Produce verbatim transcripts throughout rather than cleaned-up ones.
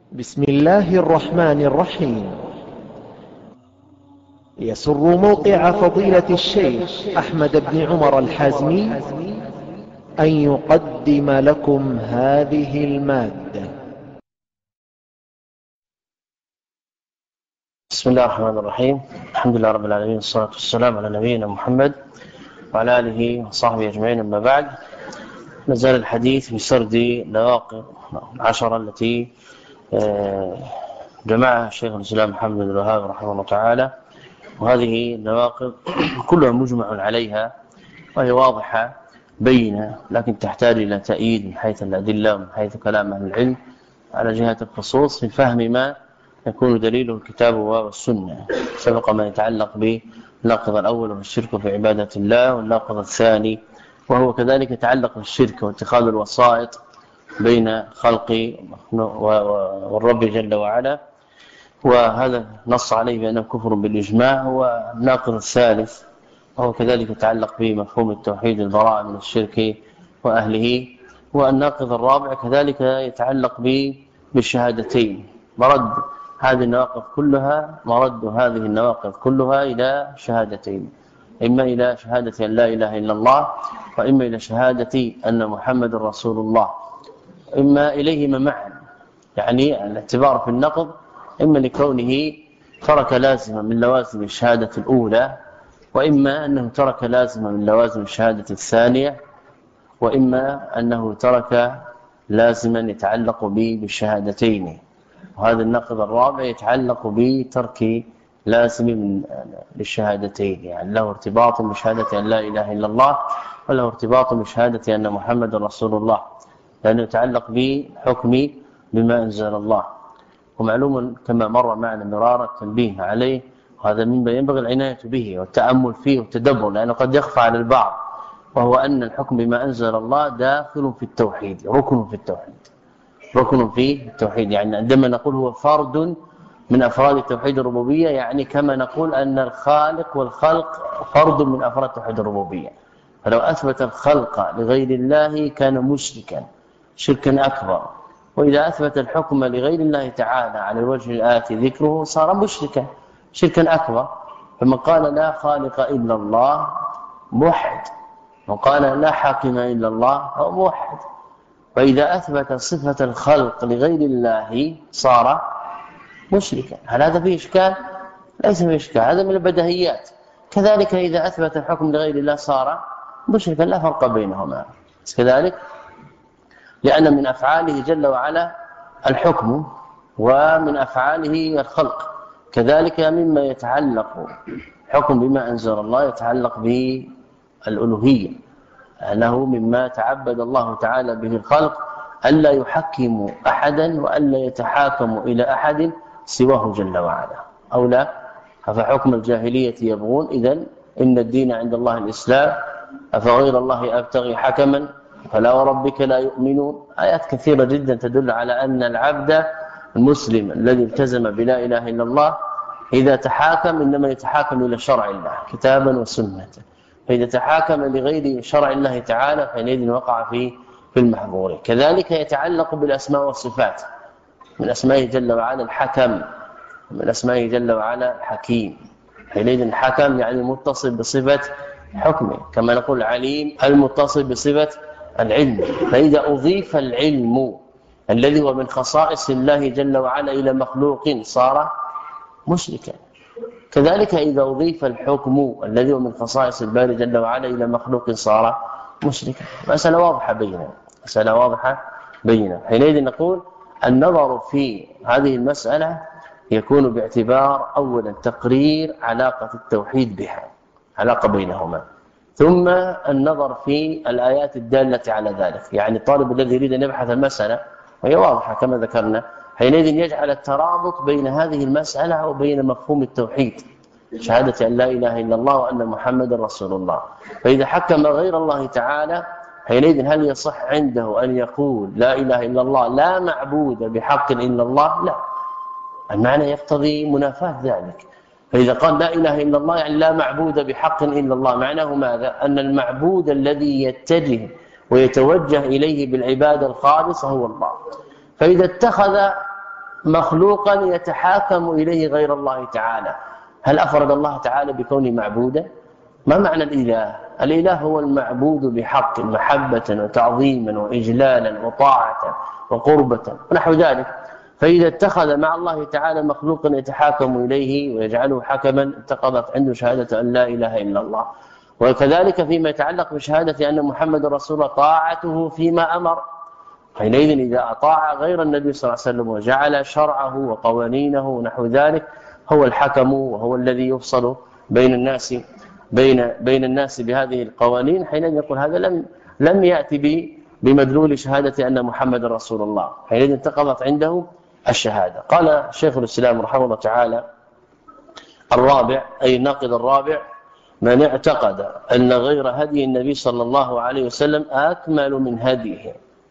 بسم الله الرحمن الرحيم. يسر موقع فضيلة الشيخ أحمد بن عمر الحازمي أن يقدم لكم هذه المادة. بسم الله الرحمن الرحيم. الحمد لله رب العالمين، والصلاة والسلام على نبينا محمد وعلى آله وصحبه أجمعين. أما بعد، نزال الحديث في سرد نواقض العشرة التي جمعها الشيخ الإسلام محمد بن الوهاب رحمه الله تعالى، وهذه النواقض كلها مجمع عليها وهي واضحة بينة، لكن تحتاج إلى تأييد من حيث الأدلة ومن حيث كلام أهل العلم على جهة الخصوص في فهم ما يكون دليله الكتاب والسنة. سبق ما يتعلق بالناقض الأول وهو الشرك في عبادة الله، والناقض الثاني وهو كذلك يتعلق بالشرك واتخاذ الوسائط بين خلق والرب جل وعلا، وهذا نص عليه بأنه كفر بالإجماع. والناقض الثالث وهو كذلك يتعلق بمفهوم التوحيد، البراءة من الشرك وأهله. والناقض الرابع كذلك يتعلق بالشهادتين. مرد هذه النواقض كلها مرد هذه النواقض كلها إلى شهادتين، إما إلى شهادة أن لا إله إلا الله، وإما إلى شهادة أن محمد رسول الله، إما إليهما معا. يعني الاعتبار في النقض إما لكونه ترك لازمة من لوازم الشهادة الأولى، وإما أنه ترك لازمة من لوازم الشهادة الثانية، وإما أنه ترك لازما يتعلق به بالشهادتين. وهذا النقض الرابع يتعلق بترك لازم من للشهادتين، يعني له ارتباط بشهادة أن لا إله إلا الله، وله ارتباط بشهادة أن محمد رسول الله، لأنه يتعلق بحكم بما أنزل الله. ومعلوم كما مر معنا مرارا التنبيه عليه، وهذا مما ينبغي العناية به والتأمل فيه والتدبر، لأنه قد يخفى على البعض، وهو أن الحكم بما أنزل الله داخل في التوحيد، ركن في التوحيد ركن في التوحيد. يعني عندما نقول هو فرد من أفراد التوحيد الربوبية، يعني كما نقول أن الخالق والخلق فرد من أفراد التوحيد الربوبية. فلو أثبت الخلق لغير الله كان مشركا شركا أكبر، وإذا أثبت الحكم لغير الله تعالى على الوجه الآتي ذكره صار مشركا شركا أكبر. فمن قال لا خالق إلا الله موحد، وقال لا حاكم إلا الله هو موحد. وإذا أثبت صفة الخلق لغير الله صار مشركا. هل هذا فيه إشكال؟ ليس فيه إشكال، هذا من البديهيات. كذلك إذا أثبت الحكم لغير الله صار مشركا، لا فرق بينهما كذلك، لأن من أفعاله جل وعلا الحكم، ومن أفعاله الخلق. كذلك مما يتعلق حكم بما أنزل الله يتعلق بالألوهية، أنه مما تعبد الله تعالى به الخلق ألا يحكموا أحدا وألا يتحاكموا إلى أحد سواه جل وعلا، أو لا. أفحكم الجاهلية يبغون، إذن إن الدين عند الله الإسلام، أفغير الله أبتغي حكما فلا وربك لا يؤمنون. آيات كثيرة جدا تدل على أن العبد المسلم الذي التزم بلا إله إلا الله إذا تحاكم إنما يتحاكم إلى شرع الله كتابا وسنة، فإذا تحاكم لغير شرع الله تعالى فإنئذ وقع في في المحظور. كذلك يتعلق بالأسماء والصفات، من أسمائه جل وعلا الحكم، من أسمائه جل وعلا الحكيم. حينئذ الحكم يعني متصل بصفة حكمه، كما نقول عليم المتصل بصفة العلم. فإذا أضيف العلم الذي هو من خصائص الله جل وعلا إلى مخلوق صار مشركا. كذلك إذا أضيف الحكم الذي هو من خصائص الباري جل وعلا إلى مخلوق صار مشركا. مسألة واضحة بيننا، مسألة واضحة بيننا. حينئذ نقول النظر في هذه المسألة يكون باعتبار أولا تقرير علاقة التوحيد بها، علاقة بينهما، ثم النظر في الآيات الدالة على ذلك. يعني الطالب الذي يريد أن يبحث المسألة وهي واضحة كما ذكرنا، حينئذ يجعل الترابط بين هذه المسألة وبين مفهوم التوحيد، شهادة أن لا إله إلا الله وأن محمد رسول الله. فإذا حكم غير الله تعالى حينئذ هل يصح عنده أن يقول لا إله إلا الله لا معبود بحق إلا الله؟ لا، المعنى يقتضي منافاة ذلك. فإذا قال لا إله إلا الله يعني لا معبود بحق إلا الله، معناه ماذا؟ أن المعبود الذي يتجه ويتوجه إليه بالعبادة الخالصة هو الله. فإذا اتخذ مخلوقا يتحاكم إليه غير الله تعالى. هل أفرد الله تعالى بكونه معبودا؟ ما معنى الإله؟ الإله هو المعبود بحق محبة وتعظيما وإجلالا وطاعة وقربة ونحو ذلك. فإذا اتخذ مع الله تعالى مخلوقا يتحاكم إليه ويجعله حكما اتخذت عنده شهادة أن لا إله إلا الله. وكذلك فيما يتعلق بشهادة أن محمد رسول الله طاعته فيما أمر، حينئذ إذا أطاع غير النبي صلى الله عليه وسلم وجعل شرعه وقوانينه ونحو ذلك هو الحكم وهو الذي يفصل بين الناس بين بين الناس بهذه القوانين، حينئذ يقول هذا لم لم يأتي بمدلول شهادة أن محمد رسول الله، حينئذ انتقضت عنده الشهادة. قال شيخ الإسلام رحمه الله تعالى: الرابع أي الناقض الرابع: من اعتقد أن غير هدي النبي صلى الله عليه وسلم أكمل من هديه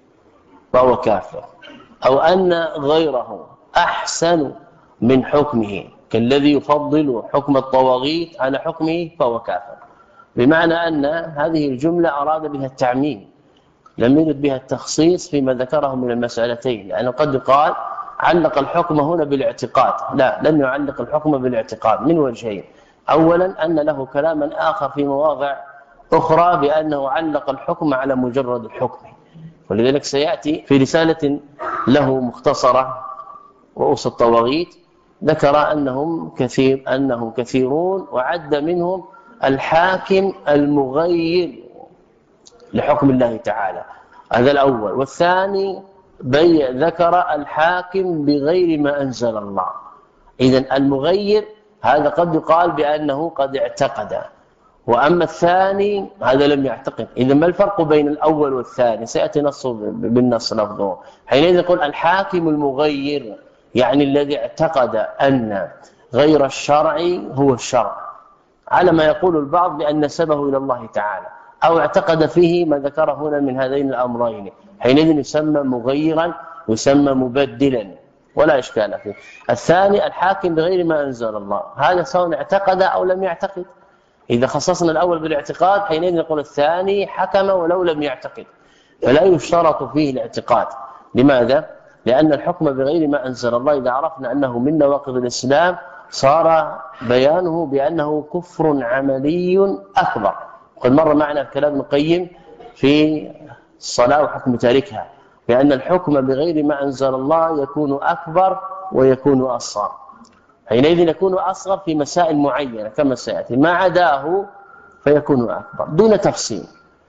فهو كافر، أو أن غيره أحسن من حكمه كالذي يفضل حكم الطواغيت على حكمه فهو كافر. بمعنى أن هذه الجملة أراد بها التعميم، لم يرد بها التخصيص فيما ذكره من المسألتين، لأنه قد قال علق الحكم هنا بالاعتقاد، لا، لم يعلق الحكم بالاعتقاد من وجهين: أولا أن له كلاما آخر في مواضع أخرى بأنه علق الحكم على مجرد الحكم، ولذلك سيأتي في رسالة له مختصرة رؤوس الطواغيت ذكر أنهم كثير أنهم كثيرون وعد منهم الحاكم المغير لحكم الله تعالى، هذا الأول. والثاني بي ذكر الحاكم بغير ما أنزل الله. إذن المغير هذا قد يقال بأنه قد اعتقد، وأما الثاني هذا لم يعتقد. إذن ما الفرق بين الأول والثاني؟ سيأتي نص بالنص لفظه. حينئذ يقول الحاكم المغير يعني الذي اعتقد أن غير الشرع هو الشرع، على ما يقول البعض بأن نسبه إلى الله تعالى، أو اعتقد فيه ما ذكره هنا من هذين الأمرين، حينئذ يسمى مغيرا ويسمى مبدلا ولا إشكال فيه. الثاني الحاكم بغير ما أنزل الله، هذا سواء اعتقد أو لم يعتقد. إذا خصصنا الأول بالاعتقاد حينئذ نقول الثاني حكم ولو لم يعتقد، فلا يشترط فيه الاعتقاد. لماذا؟ لأن الحكم بغير ما أنزل الله إذا عرفنا أنه من نواقض الإسلام صار بيانه بأنه كفر عملي أكبر. قد مر معنا الكلام ابن القيم في الصلاة وحكم تاركها، بأن الحكم بغير ما أنزل الله يكون أكبر ويكون أصغر. حينئذ يكون أصغر في مسائل معينة كما سيأتي، ما عداه فيكون أكبر دون تفصيل.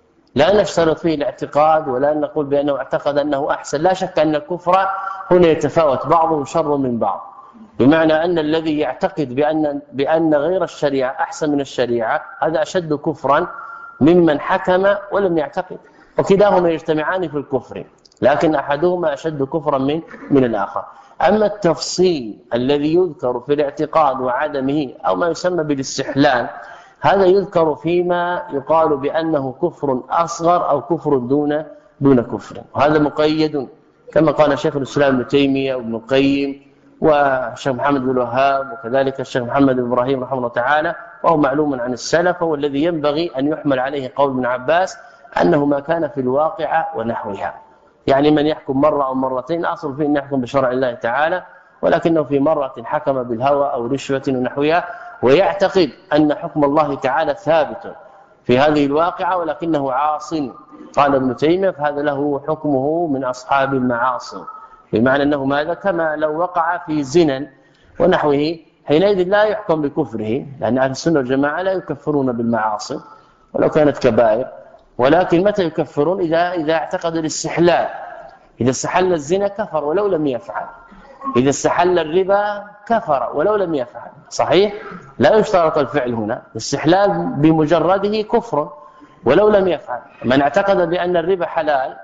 لا نشترط فيه الاعتقاد ولا نقول بأنه اعتقد أنه أحسن. لا شك أن الكفر هنا يتفاوت، بعضه شر من بعض، بمعنى أن الذي يعتقد بأن, بأن غير الشريعة أحسن من الشريعة هذا أشد كفرا ممن حكم ولم يعتقد، وكلاهما يجتمعان في الكفر، لكن أحدهما أشد كفرا من, من الآخر. أما التفصيل الذي يذكر في الاعتقاد وعدمه أو ما يسمى بالاستحلال، هذا يذكر فيما يقال بأنه كفر أصغر أو كفر دون دون كفر، وهذا مقيد كما قال شيخ الإسلام ابن تيمية وابن القيم والشيخ محمد بن الوهاب وكذلك الشيخ محمد بن إبراهيم رحمه الله تعالى، وهو معلوم عن السلف، والذي ينبغي أن يحمل عليه قول ابن عباس أنه ما كان في الواقعة ونحوها. يعني من يحكم مرة أو مرتين أصل فيه أن يحكم بشرع الله تعالى، ولكنه في مرة حكم بالهوى أو رشوة ونحوها ويعتقد أن حكم الله تعالى ثابت في هذه الواقعة ولكنه عاص، قال ابن تيمية فهذا له حكمه من أصحاب المعاصي، بمعنى أنه ماذا؟ كما لو وقع في زنا ونحوه، حينئذ لا يحكم بكفره، لأن أهل السنة والجماعة لا يكفرون بالمعاصي ولو كانت كبائر، ولكن متى يكفرون؟ إذا إذا اعتقد الاستحلال. إذا استحل الزنا كفر ولو لم يفعل، إذا استحل الربا كفر ولو لم يفعل. صحيح؟ لا يشترط الفعل هنا، الاستحلال بمجرده كفر ولو لم يفعل. من اعتقد بأن الربا حلال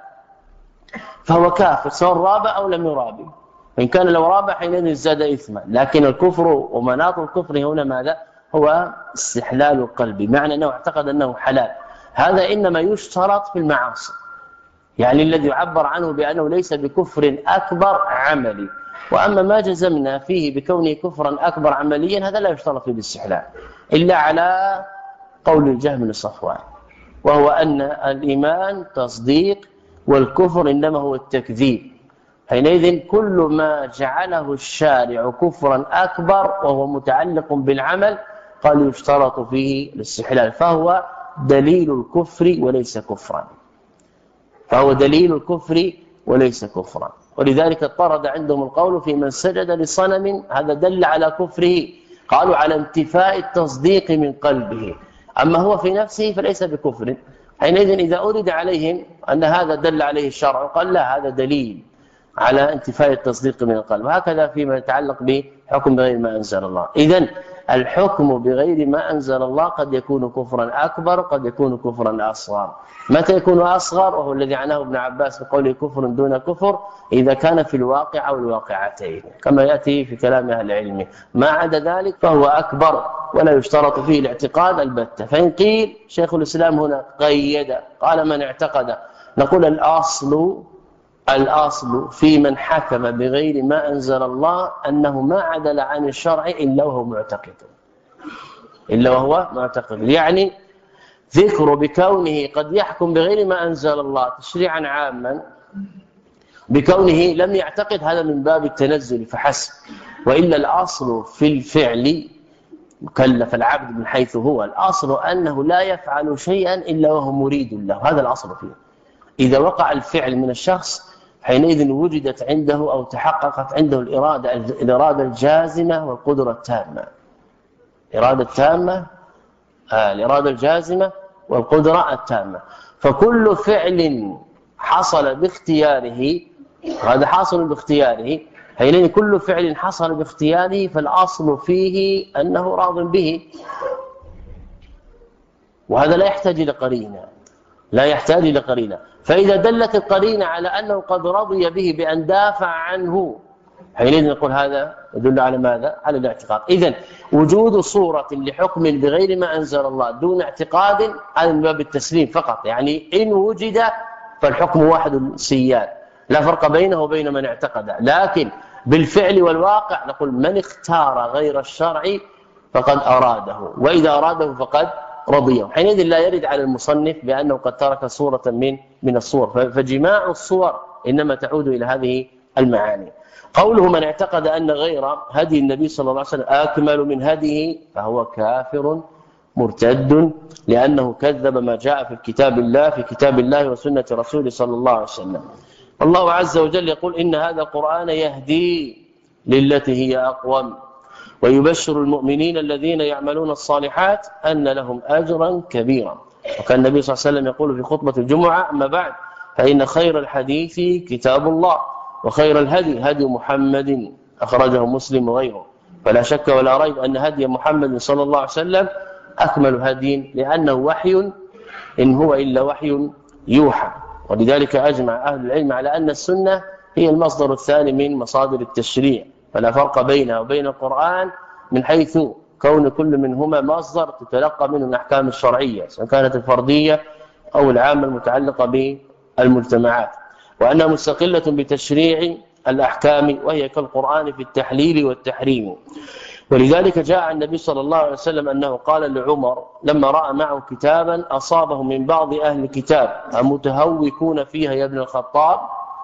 فهو كافر سواء رابع أو لم يرابي، إن كان لو رابع حينئذ زاد إثما. لكن الكفر ومناط الكفر هنا ماذا؟ هو استحلال القلب، معنى أنه اعتقد أنه حلال. هذا إنما يشترط في المعاصي، يعني الذي يعبر عنه بأنه ليس بكفر أكبر عملي. وأما ما جزمنا فيه بكونه كفرا أكبر عمليا هذا لا يشترط في الاستحلال إلا على قول الجهم بن صفوان، وهو أن الإيمان تصديق والكفر إنما هو التكذيب. حينئذ كل ما جعله الشارع كفرا أكبر وهو متعلق بالعمل قال يشترط فيه الاستحلال، فهو دليل الكفر وليس كفرا، فهو دليل الكفر وليس كفرا. ولذلك اضطرد عندهم القول في من سجد لصنم، هذا دل على كفره، قالوا على انتفاء التصديق من قلبه، أما هو في نفسه فليس بكفر. حينئذ إذا أريد عليهم أن هذا دل عليه الشرع قال لا، هذا دليل على انتفاء التصديق من القلب. وهكذا فيما يتعلق بحكم بغير ما أنزل الله. إذن الحكم بغير ما أنزل الله قد يكون كفرا أكبر، قد يكون كفرا أصغر. متى يكون أصغر؟ وهو الذي عناه ابن عباس بقوله كفر دون كفر، إذا كان في الواقع أو الواقعتين كما يأتي في كلام أهل العلم. ما عدا ذلك فهو أكبر ولا يشترط فيه الاعتقاد البتة. فإن قيل شيخ الإسلام هنا قيد، قال من اعتقد، نقول الأصل الأصل في من حكم بغير ما أنزل الله أنه ما عدل عن الشرع إلا وهو معتقد، إلا وهو معتقد. يعني ذكر بكونه قد يحكم بغير ما أنزل الله تشريعا عاما بكونه لم يعتقد، هذا من باب التنزل فحسب. وإلا الأصل في الفعل مكلف العبد من حيث هو، الأصل أنه لا يفعل شيئا إلا وهو مريد له، هذا الأصل فيه. إذا وقع الفعل من الشخص حينئذ وجدت عنده أو تحققت عنده الإرادة الإرادة الجازمة والقدرة التامة. إرادة التامة آه الإرادة الجازمة والقدرة التامة. فكل فعل حصل باختياره، هذا حاصل باختياره، حينئذ كل فعل حصل باختياره فالأصل فيه أنه راض به، وهذا لا يحتاج إلى قرينة، لا يحتاج إلى قرينة. فإذا دلت القرينة على أنه قد رضي به بأن دافع عنه، حينئذ نقول هذا يدل على ماذا؟ على الاعتقاد. إذن وجود صورة لحكم بغير ما أنزل الله دون اعتقاد هذا من باب التسليم فقط، يعني إن وجد فالحكم واحد سيان لا فرق بينه وبين من اعتقد. لكن بالفعل والواقع نقول من اختار غير الشرع فقد أراده، وإذا أراده فقد رضيه. حينئذ لا يرد على المصنف بأنه قد ترك صورة من من الصور، فجماع الصور إنما تعود إلى هذه المعاني. قوله من اعتقد أن غير هدي النبي صلى الله عليه وسلم أكمل من هديه فهو كافر مرتد، لأنه كذب ما جاء في كتاب الله في كتاب الله وسنة رسوله صلى الله عليه وسلم. الله عز وجل يقول إن هذا القرآن يهدي للتي هي أقوم ويبشر المؤمنين الذين يعملون الصالحات أن لهم أجرا كبيرا. وكان النبي صلى الله عليه وسلم يقول في خطبة الجمعة أما بعد فإن خير الحديث كتاب الله وخير الهدي هدي محمد، أخرجه مسلم وغيره. فلا شك ولا ريب أن هدي محمد صلى الله عليه وسلم أكمل هدي، لأنه وحي إن هو إلا وحي يوحى. ولذلك أجمع أهل العلم على أن السنة هي المصدر الثاني من مصادر التشريع، فلا فرق بينها وبين القرآن من حيث كون كل منهما مصدر تتلقى منه الأحكام الشرعية سواء كانت الفردية أو العامة المتعلقة بالمجتمعات، وأنها مستقلة بتشريع الأحكام وهي كالقرآن في التحليل والتحريم. ولذلك جاء النبي صلى الله عليه وسلم أنه قال لعمر لما رأى معه كتابا أصابه من بعض أهل الكتاب أمتهوكون فيها يا ابن الخطاب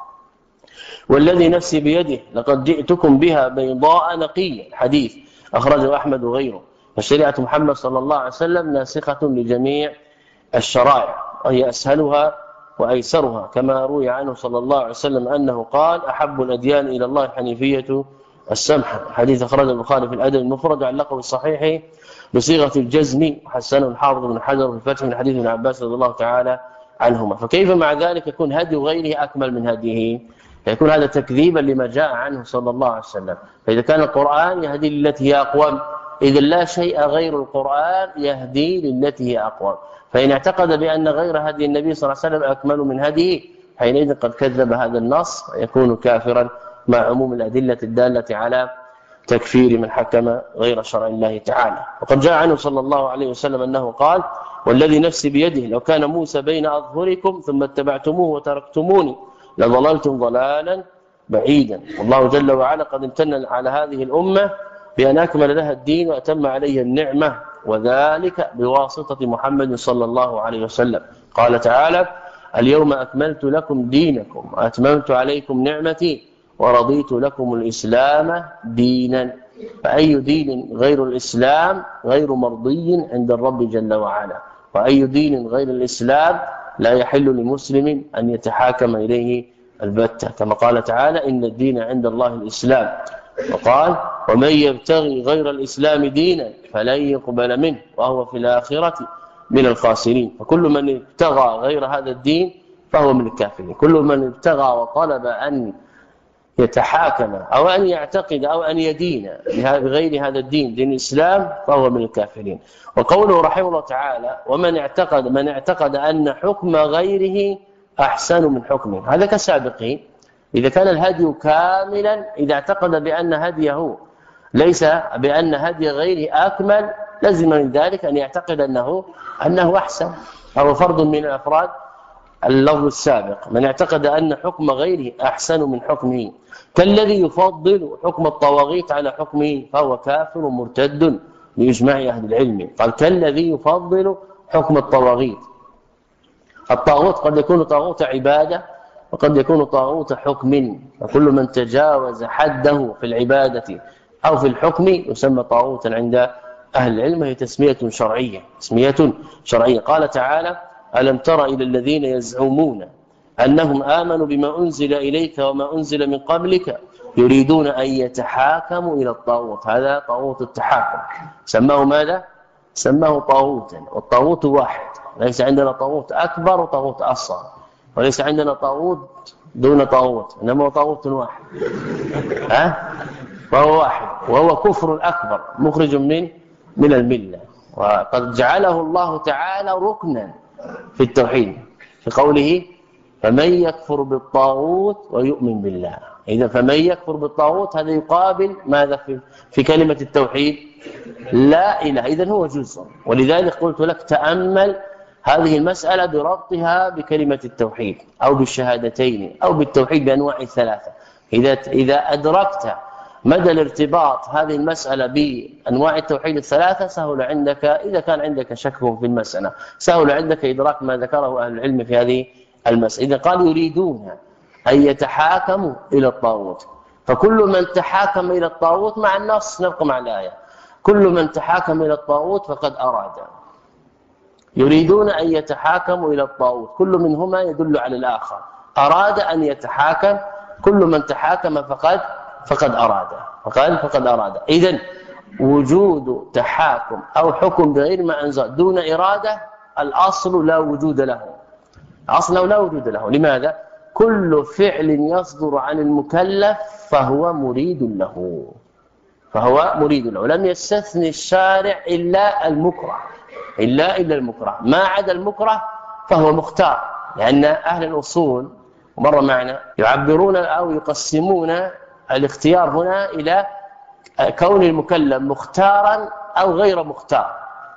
والذي نفسي بيده لقد جئتكم بها بيضاء نقية، الحديث أخرجه أحمد وغيره. فشريعة محمد صلى الله عليه وسلم ناسخة لجميع الشرائع وهي أسهلها وأيسرها، كما روي عنه صلى الله عليه وسلم أنه قال أحب الأديان إلى الله الحنيفية السمحة، حديث أخرجه البخاري في الأدب المفرد وعلقه بالصحيح بصيغة الجزم، وحسنه الحافظ بن حجر في الفتح من حديث ابن عباس رضي الله تعالى عنهما. فكيف مع ذلك يكون هدي غيره أكمل من هديه؟ يكون هذا تكذيبا لما جاء عنه صلى الله عليه وسلم. فإذا كان القرآن يهدي للتي هي أقوم، إذا لا شيء غير القرآن يهدي للتي هي أقوم. فإن اعتقد بأن غير هدي النبي صلى الله عليه وسلم أكمل من هديه حينئذ قد كذب هذا النص ويكون كافرا مع عموم الأدلة الدالة على تكفير من حكم غير شرع الله تعالى. وقد جاء عنه صلى الله عليه وسلم أنه قال والذي نفسي بيده لو كان موسى بين أظهركم ثم اتبعتموه وتركتموني لضللتم ضلالا بعيدا. والله جل وعلا قد امتن على هذه الأمة بأن أكمل لها الدين وأتم عليها النعمة، وذلك بواسطة محمد صلى الله عليه وسلم. قال تعالى اليوم أكملت لكم دينكم وأتممت عليكم نعمتي ورضيت لكم الإسلام دينا. فأي دين غير الإسلام غير مرضي عند الرب جل وعلا، وأي دين غير الإسلام لا يحل لمسلم أن يتحاكم إليه البتة، كما قال تعالى إن الدين عند الله الإسلام، وقال ومن يبتغي غير الإسلام دينا فلن يقبل منه وهو في الآخرة من الخاسرين. فكل من ابتغى غير هذا الدين فهو من الكافرين. كل من ابتغى وطلب أن يتحاكم أو أن يعتقد أو أن يدين بغير هذا الدين دين الإسلام فهو من الكافرين. وقوله رحمه الله تعالى ومن اعتقد من اعتقد أن حكم غيره أحسن من حكمه، هذا كسابقين. إذا كان الهدي كاملا، إذا اعتقد بأن هديه ليس بأن هدي غيره أكمل، لازم من ذلك أن يعتقد أنه أنه أحسن، أو فرد من الأفراد اللفظ السابق. من اعتقد أن حكم غيره أحسن من حكمه كالذي يفضل حكم الطواغيت على حكمه فهو كافر مرتد بإجماع أهل العلم. قال كالذي يفضل حكم الطواغيت. الطاغوت قد يكون طاغوت عبادة وقد يكون طاغوت حكم، وكل من تجاوز حده في العبادة أو في الحكم يسمى طاغوتا عند أهل العلم، هي تسمية شرعية تسمية شرعية. قال تعالى ألم تر إلى الذين يزعمون أنهم آمنوا بما أنزل إليك وما أنزل من قبلك يريدون أن يتحاكموا إلى الطاغوت. هذا طاغوت التحاكم، سماه ماذا؟ سماه طاغوتا، والطاغوت واحد، ليس عندنا طاغوت أكبر وطاغوت أصغر، وليس عندنا طاغوت دون طاغوت، إنما هو طاغوت واحد، ها؟ وهو واحد، وهو كفر أكبر مخرج من من الملة، وقد جعله الله تعالى ركنا في التوحيد في قوله فمن يكفر بالطاغوت ويؤمن بالله. إذا فمن يكفر بالطاغوت هذا يقابل ماذا في, في كلمة التوحيد؟ لا إله. إذن هو جزء، ولذلك قلت لك تأمل هذه المسألة بربطها بكلمة التوحيد أو بالشهادتين أو بالتوحيد بأنواع الثلاثة. إذا إذا أدركت مدى الارتباط هذه المسألة بأنواع التوحيد الثلاثة سهل عندك، إذا كان عندك شك في المسألة سهل عندك إدراك ما ذكره أهل العلم في هذه المسألة. إذا قال يريدون أن يتحاكموا إلى الطاغوت، فكل من تحاكم إلى الطاغوت مع النص، نبقى مع الآية، كل من تحاكم إلى الطاغوت فقد أراد. يريدون أن يتحاكموا إلى الطاغوت، كل منهما يدل على الآخر. أراد أن يتحاكم، كل من تحاكم فقد فقد أراد فقد فقد أراد. إذن وجود تحاكم أو حكم بغير ما أنزل دون إرادة الأصل لا وجود له، أصله لا وجود له. لماذا؟ كل فعل يصدر عن المكلف فهو مريد له فهو مريد له لم يستثني الشارع إلا المكره إلا إلا المكره، ما عدا المكره فهو مختار. لأن أهل الأصول ومر معنا يعبرون أو يقسمون الاختيار هنا إلى كون المكلف مختارا أو غير مختار،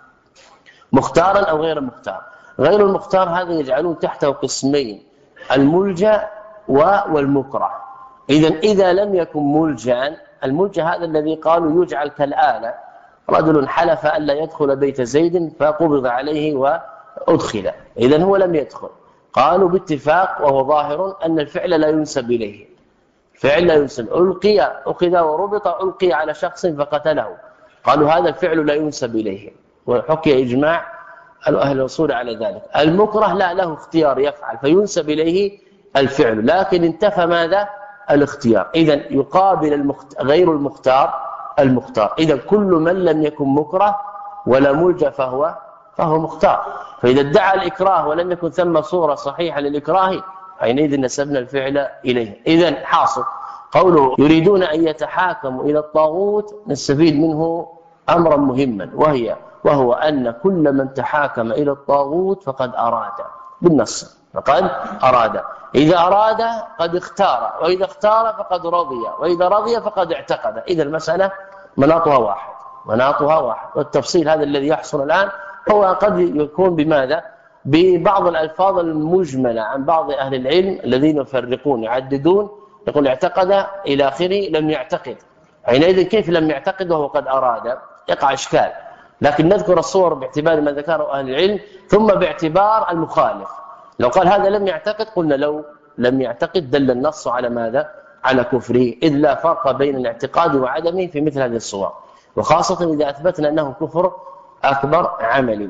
مختارا أو غير مختار. غير المختار هذا يجعلون تحته قسمين، الملجأ والمكره. إذن إذا لم يكن ملجأ، الملجأ هذا الذي قالوا يجعل كالآلة، رجل حلف أن لا يدخل بيت زيد فقبض عليه وأدخل، إذن هو لم يدخل. قالوا باتفاق وهو ظاهر أن الفعل لا ينسب إليه، فعل لا ينسب. ألقي أخذ وربط ألقي على شخص فقتله، قالوا هذا الفعل لا ينسب إليه، وحكي إجماع أهل الأصول على ذلك. المكره لا، له اختيار يفعل فينسب إليه الفعل، لكن انتفى ماذا؟ الاختيار. إذن يقابل المخت... غير المختار المختار. إذن كل من لم يكن مكره ولا ملجأ فهو فهو مختار. فإذا ادعى الإكراه ولم يكن ثم صورة صحيحة للإكراه حينئذ نسبنا الفعل إليه. إذن حاصل قوله يريدون أن يتحاكموا إلى الطاغوت نستفيد منه أمرا مهما، وهي وهو أن كل من تحاكم إلى الطاغوت فقد أراد بالنص، فقد أراد. إذا أراد قد اختار، وإذا اختار فقد رضي، وإذا رضي فقد اعتقد. إذا المسألة مناطها واحد مناطها واحد والتفصيل هذا الذي يحصل الآن هو قد يكون بماذا؟ ببعض الألفاظ المجملة عن بعض أهل العلم الذين يفرقون يعددون، يقول اعتقد إلى آخره لم يعتقد. حينئذ كيف لم يعتقد وهو قد أراد؟ يقع إشكال. لكن نذكر الصور باعتبار ما ذكره أهل العلم ثم باعتبار المخالف. لو قال هذا لم يعتقد قلنا لو لم يعتقد دل النص على ماذا؟ على كفره، إذ لا فرق بين الاعتقاد وعدمه في مثل هذه الصور، وخاصة إذا أثبتنا أنه كفر أكبر عملي.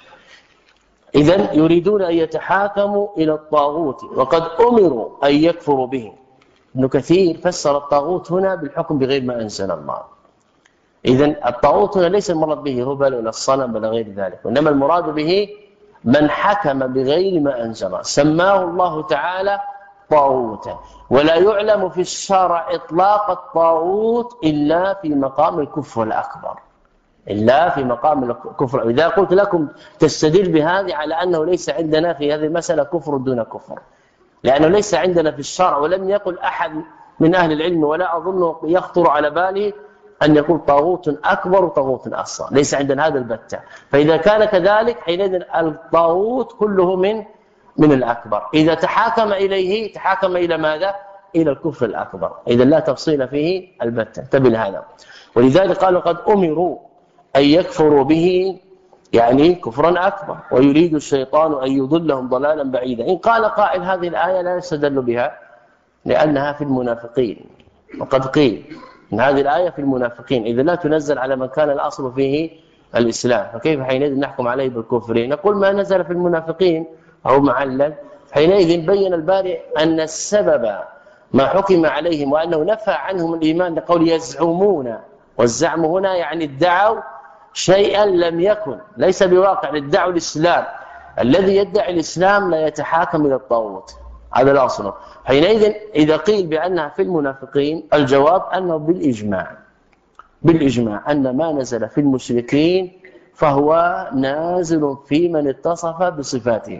إذن يريدون أن يتحاكموا إلى الطاغوت وقد أمروا أن يكفروا به. ابن كثير فسر الطاغوت هنا بالحكم بغير ما أنزل الله. إذن الطاغوت هنا ليس المراد به هبل ولا الصنم ولا غير ذلك، وإنما المراد به من حكم بغير ما أنزل، سماه الله تعالى طاغوتا، ولا يعلم في الشرع إطلاق الطاغوت إلا في مقام الكفر الأكبر، إلا في مقام الكفر. إذا قلت لكم تستدل بهذه على أنه ليس عندنا في هذه المسألة كفر دون كفر، لأنه ليس عندنا في الشرع، ولم يقل أحد من أهل العلم ولا أظن يخطر على باله أن يقول طاغوت أكبر وطاغوت أصغر، ليس عندنا هذا البتة. فإذا كان كذلك حينئذ الطاغوت كله من من الأكبر، إذا تحاكم إليه تحاكم إلى ماذا؟ إلى الكفر الأكبر، إذا لا تفصيل فيه البتة. انتبه لهذا. ولذلك قالوا قد أمروا أن يكفروا به، يعني كفرا أكبر، ويريد الشيطان أن يضلهم ضلالا بعيدا. إن قال قائل هذه الآية لا يستدل بها لأنها في المنافقين، وقد قيل إن هذه الآية في المنافقين، إذا لا تنزل على من كان الأصل فيه الإسلام، فكيف حينئذ نحكم عليه بالكفر؟ نقول ما نزل في المنافقين أو معلل. حينئذ بين الباري أن السبب ما حكم عليهم وأنه نفى عنهم الإيمان لقول يزعمون، والزعم هنا يعني ادعوا شيئا لم يكن، ليس بواقع، ادعوا الإسلام. الذي يدعي الإسلام لا يتحاكم إلى الطاغوت، هذا الأصل. حينئذ إذا قيل بأنها في المنافقين، الجواب أنه بالإجماع، بالإجماع أن ما نزل في المشركين فهو نازل في من اتصف بصفاته،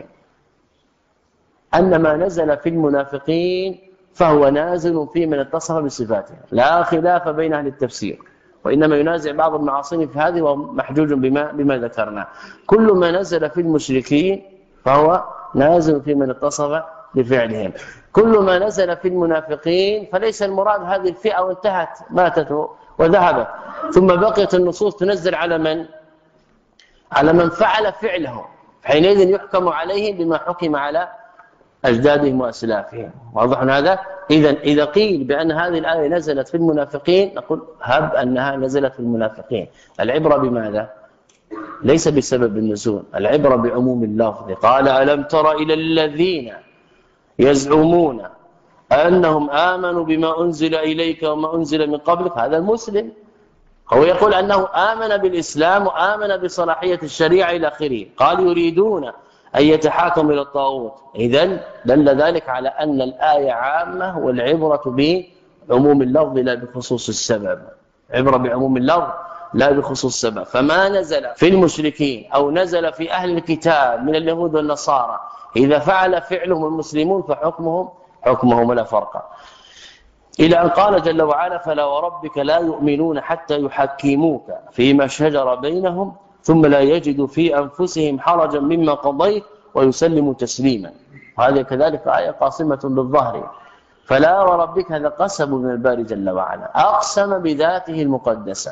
أن ما نزل في المنافقين فهو نازل في من اتصف بصفاته، لا خلاف بين أهل التفسير، وإنما ينازع بعض المعاصين في هذه ومحجوج بما, بما ذكرنا. كل ما نزل في المشركين فهو نازل في من اتصف بفعلهم. كل ما نزل في المنافقين فليس المراد هذه الفئة وانتهت ماتت وذهبت، ثم بقيت النصوص تنزل على من؟ على من فعل فعله، حينئذ يحكم عليهم بما حكم على أجدادهم وأسلافهم. واضح هذا؟ إذا إذا قيل بأن هذه الآية نزلت في المنافقين، نقول هب أنها نزلت في المنافقين. العبرة بماذا؟ ليس بسبب النزول، العبرة بعموم اللفظ. قال ألم تر إلى الذين يزعمون أنهم آمنوا بما أنزل إليك وما أنزل من قبلك. هذا المسلم هو يقول أنه آمن بالإسلام وآمن بصلاحية الشريعة إلى آخره. قال يريدون أن يتحاكموا إلى الطاغوت. إذن دل ذلك على أن الآية عامة، والعبرة بعموم اللفظ لا بخصوص السبب، عبرة بعموم اللفظ لا بخصوص السبب. فما نزل في المشركين أو نزل في أهل الكتاب من اليهود والنصارى إذا فعل فعلهم المسلمون فحكمهم حكمهم لا فرق. إلى أن قال جل وعلا فلا وربك لا يؤمنون حتى يحكموك فيما شجر بينهم ثم لا يجدوا في أنفسهم حرجا مما قضيت ويسلموا تسليما. وهذه كذلك آية قاسمة بالظهر. فلا وربك هذا قسم من الباري جل وعلا، أقسم بذاته المقدسة،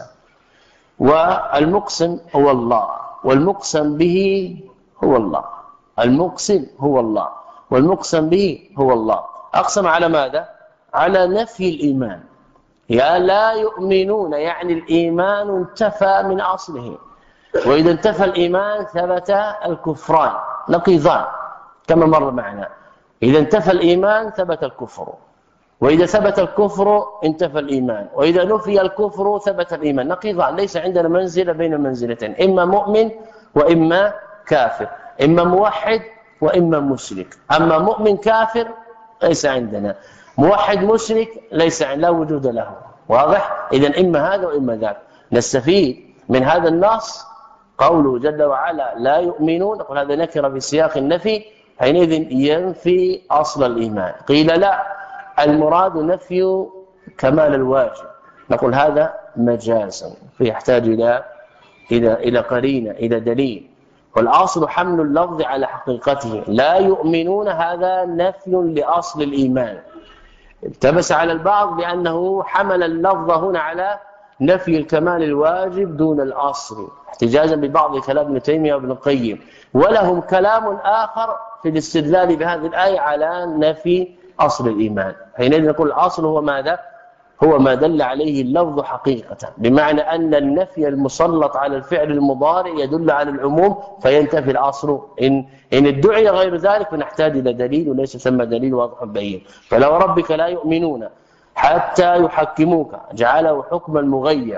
والمقسم هو الله، والمقسم به هو الله، المقسم هو الله والمقسم به هو الله. أقسم على ماذا؟ على نفي الإيمان. يا لا يؤمنون يعني الإيمان انتفى من أصله، وإذا انتفى الإيمان ثبت الكفران نقيضان كما مر معنا. إذا انتفى الإيمان ثبت الكفر، وإذا ثبت الكفر انتفى الإيمان، وإذا نفي الكفر ثبت الإيمان، نقيضان. ليس عندنا منزلة بين المنزلتين، إما مؤمن وإما كافر، إما موحد وإما مشرك. أما مؤمن كافر ليس عندنا، موحد مشرك ليس لا وجود له. واضح؟ إذن إما هذا وإما ذاك. نستفيد من هذا النص قوله جل وعلا لا يؤمنون، نقول هذا نكر في سياق النفي، حينئذ ينفي أصل الإيمان. قيل لا، المراد نفي كمال الواجب، نقول هذا مجازا فيحتاج إلى إلى إلى قرينة، إلى دليل. والأصل حمل اللفظ على حقيقته. لا يؤمنون هذا نفي لأصل الإيمان. التبس على البعض بأنه حمل اللفظ هنا على نفي الكمال الواجب دون الأصل، احتجاجا ببعض كلام ابن تيمية وابن القيم. ولهم كلام آخر في الاستدلال بهذه الآية على نفي أصل الإيمان. حينئذ نقول الأصل هو ماذا؟ هو ما دل عليه اللفظ حقيقة، بمعنى أن النفي المسلط على الفعل المضارع يدل على العموم فينتفي الأصل. إن إن ادعي غير ذلك فنحتاج إلى دليل، وليس ثم دليل واضح بين. فلو ربك لا يؤمنون حتى يحكموك جعله حكما مغير.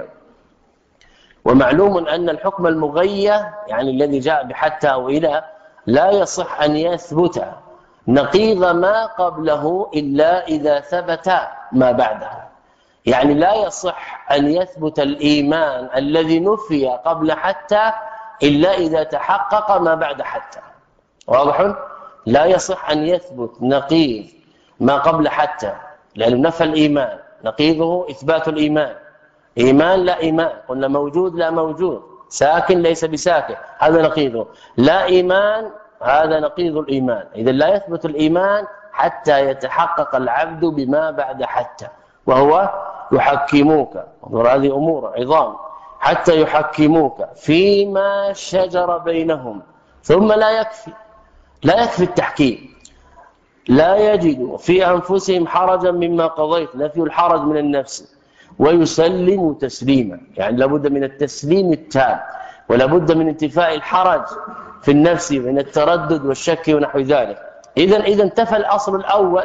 ومعلوم أن الحكم المغير يعني الذي جاء بحتى أو إلى لا يصح أن يثبت نقيض ما قبله إلا إذا ثبت ما بعده. يعني لا يصح أن يثبت الإيمان الذي نفي قبل حتى إلا إذا تحقق ما بعد حتى. واضح؟ لا يصح أن يثبت نقيض ما قبل حتى، لأن نفى الإيمان نقيضه إثبات الإيمان. إيمان لا إيمان، قلنا موجود لا موجود، ساكن ليس بساكن، هذا نقيضه. لا إيمان هذا نقيض الإيمان. إذا لا يثبت الإيمان حتى يتحقق العبد بما بعد حتى، وهو يحكموك. وهذه أمور عظام. حتى يحكموك فيما شجر بينهم. ثم لا يكفي لا يكفي التحكيم، لا يجد في أنفسهم حرجا مما قضيت، نفي الحرج من النفس، ويسلم تسليما. يعني لابد من التسليم التام، ولابد من انتفاء الحرج في النفس من التردد والشك ونحو ذلك. إذن إذا انتفى الأصل الأول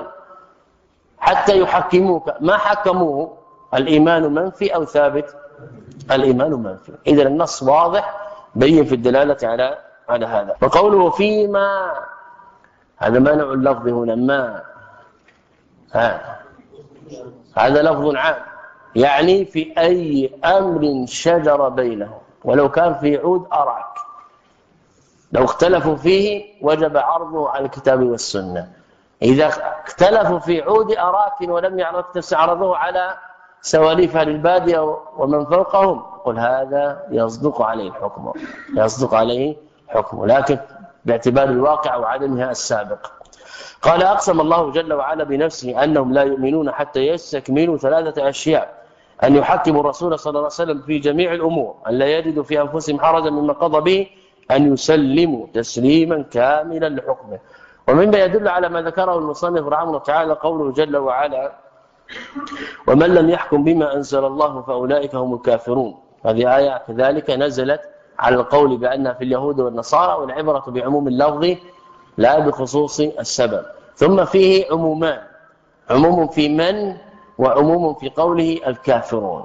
حتى يحكموك، ما حكموه الإيمان منفي أو ثابت؟ الإيمان منفي. إذن النص واضح بين في الدلالة على على هذا. وقوله فيما، هذا مانع اللفظ هنا، ما ها. هذا لفظ عام، يعني في أي أمر شجر بينهم، ولو كان في عود أراك، لو اختلفوا فيه وجب عرضه على الكتاب والسنة. إذا اختلفوا في عود أراك ولم يعرف عرضه على سواليف أهل البادية ومن فوقهم، قل هذا يصدق عليه الحكم، يصدق عليه حكمه، لكن باعتبار الواقع وعدمها السابق. قال أقسم الله جل وعلا بنفسه أنهم لا يؤمنون حتى يستكملوا ثلاثة أشياء: أن يحكموا الرسول صلى الله عليه وسلم في جميع الأمور، أن لا يجدوا في أنفسهم حرجا مما قضى به، أن يسلموا تسليما كاملا لحكمه. ومما يدل على ما ذكره المصنف رحمه الله تعالى قوله جل وعلا: ومن لم يحكم بما أنزل الله فأولئك هم الكافرون. هذه آية كذلك نزلت على القول بأنها في اليهود والنصارى، والعبرة بعموم اللفظ لا بخصوص السبب. ثم فيه عمومان: عموم في من، وعموم في قوله الكافرون.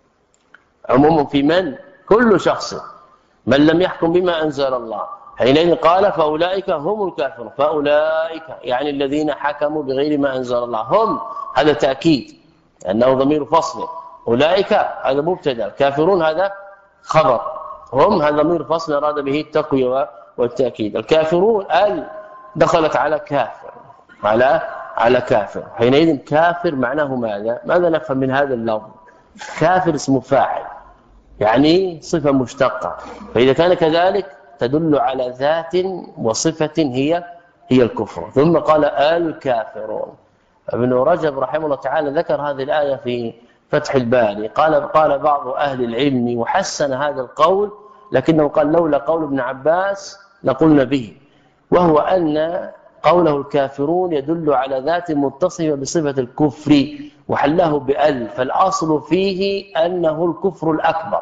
عموم في من، كل شخص من لم يحكم بما أنزل الله، حينئذ قال فأولئك هم الكافرون. فأولئك يعني الذين حكموا بغير ما أنزل الله، هم هذا تأكيد أنه ضمير فصل، أولئك هذا مبتدا، الكافرون هذا خبر، هم هذا ضمير فصل أراد به التقوية والتأكيد. الكافرون ال دخلت على كافر، على على كافر. حينئذ كافر معناه ماذا؟ ماذا نفهم من هذا اللفظ؟ كافر اسم فاعل، يعني صفة مشتقة، فإذا كان كذلك تدل على ذات وصفة هي هي الكفر. ثم قال الكافرون. ابن رجب رحمه الله تعالى ذكر هذه الآية في فتح الباري، قال قال بعض أهل العلم وحسن هذا القول، لكنه قال لولا قول ابن عباس لقلنا به، وهو أن قوله الكافرون يدل على ذات متصفة بصفة الكفر وحله بأل، فالأصل فيه أنه الكفر الأكبر،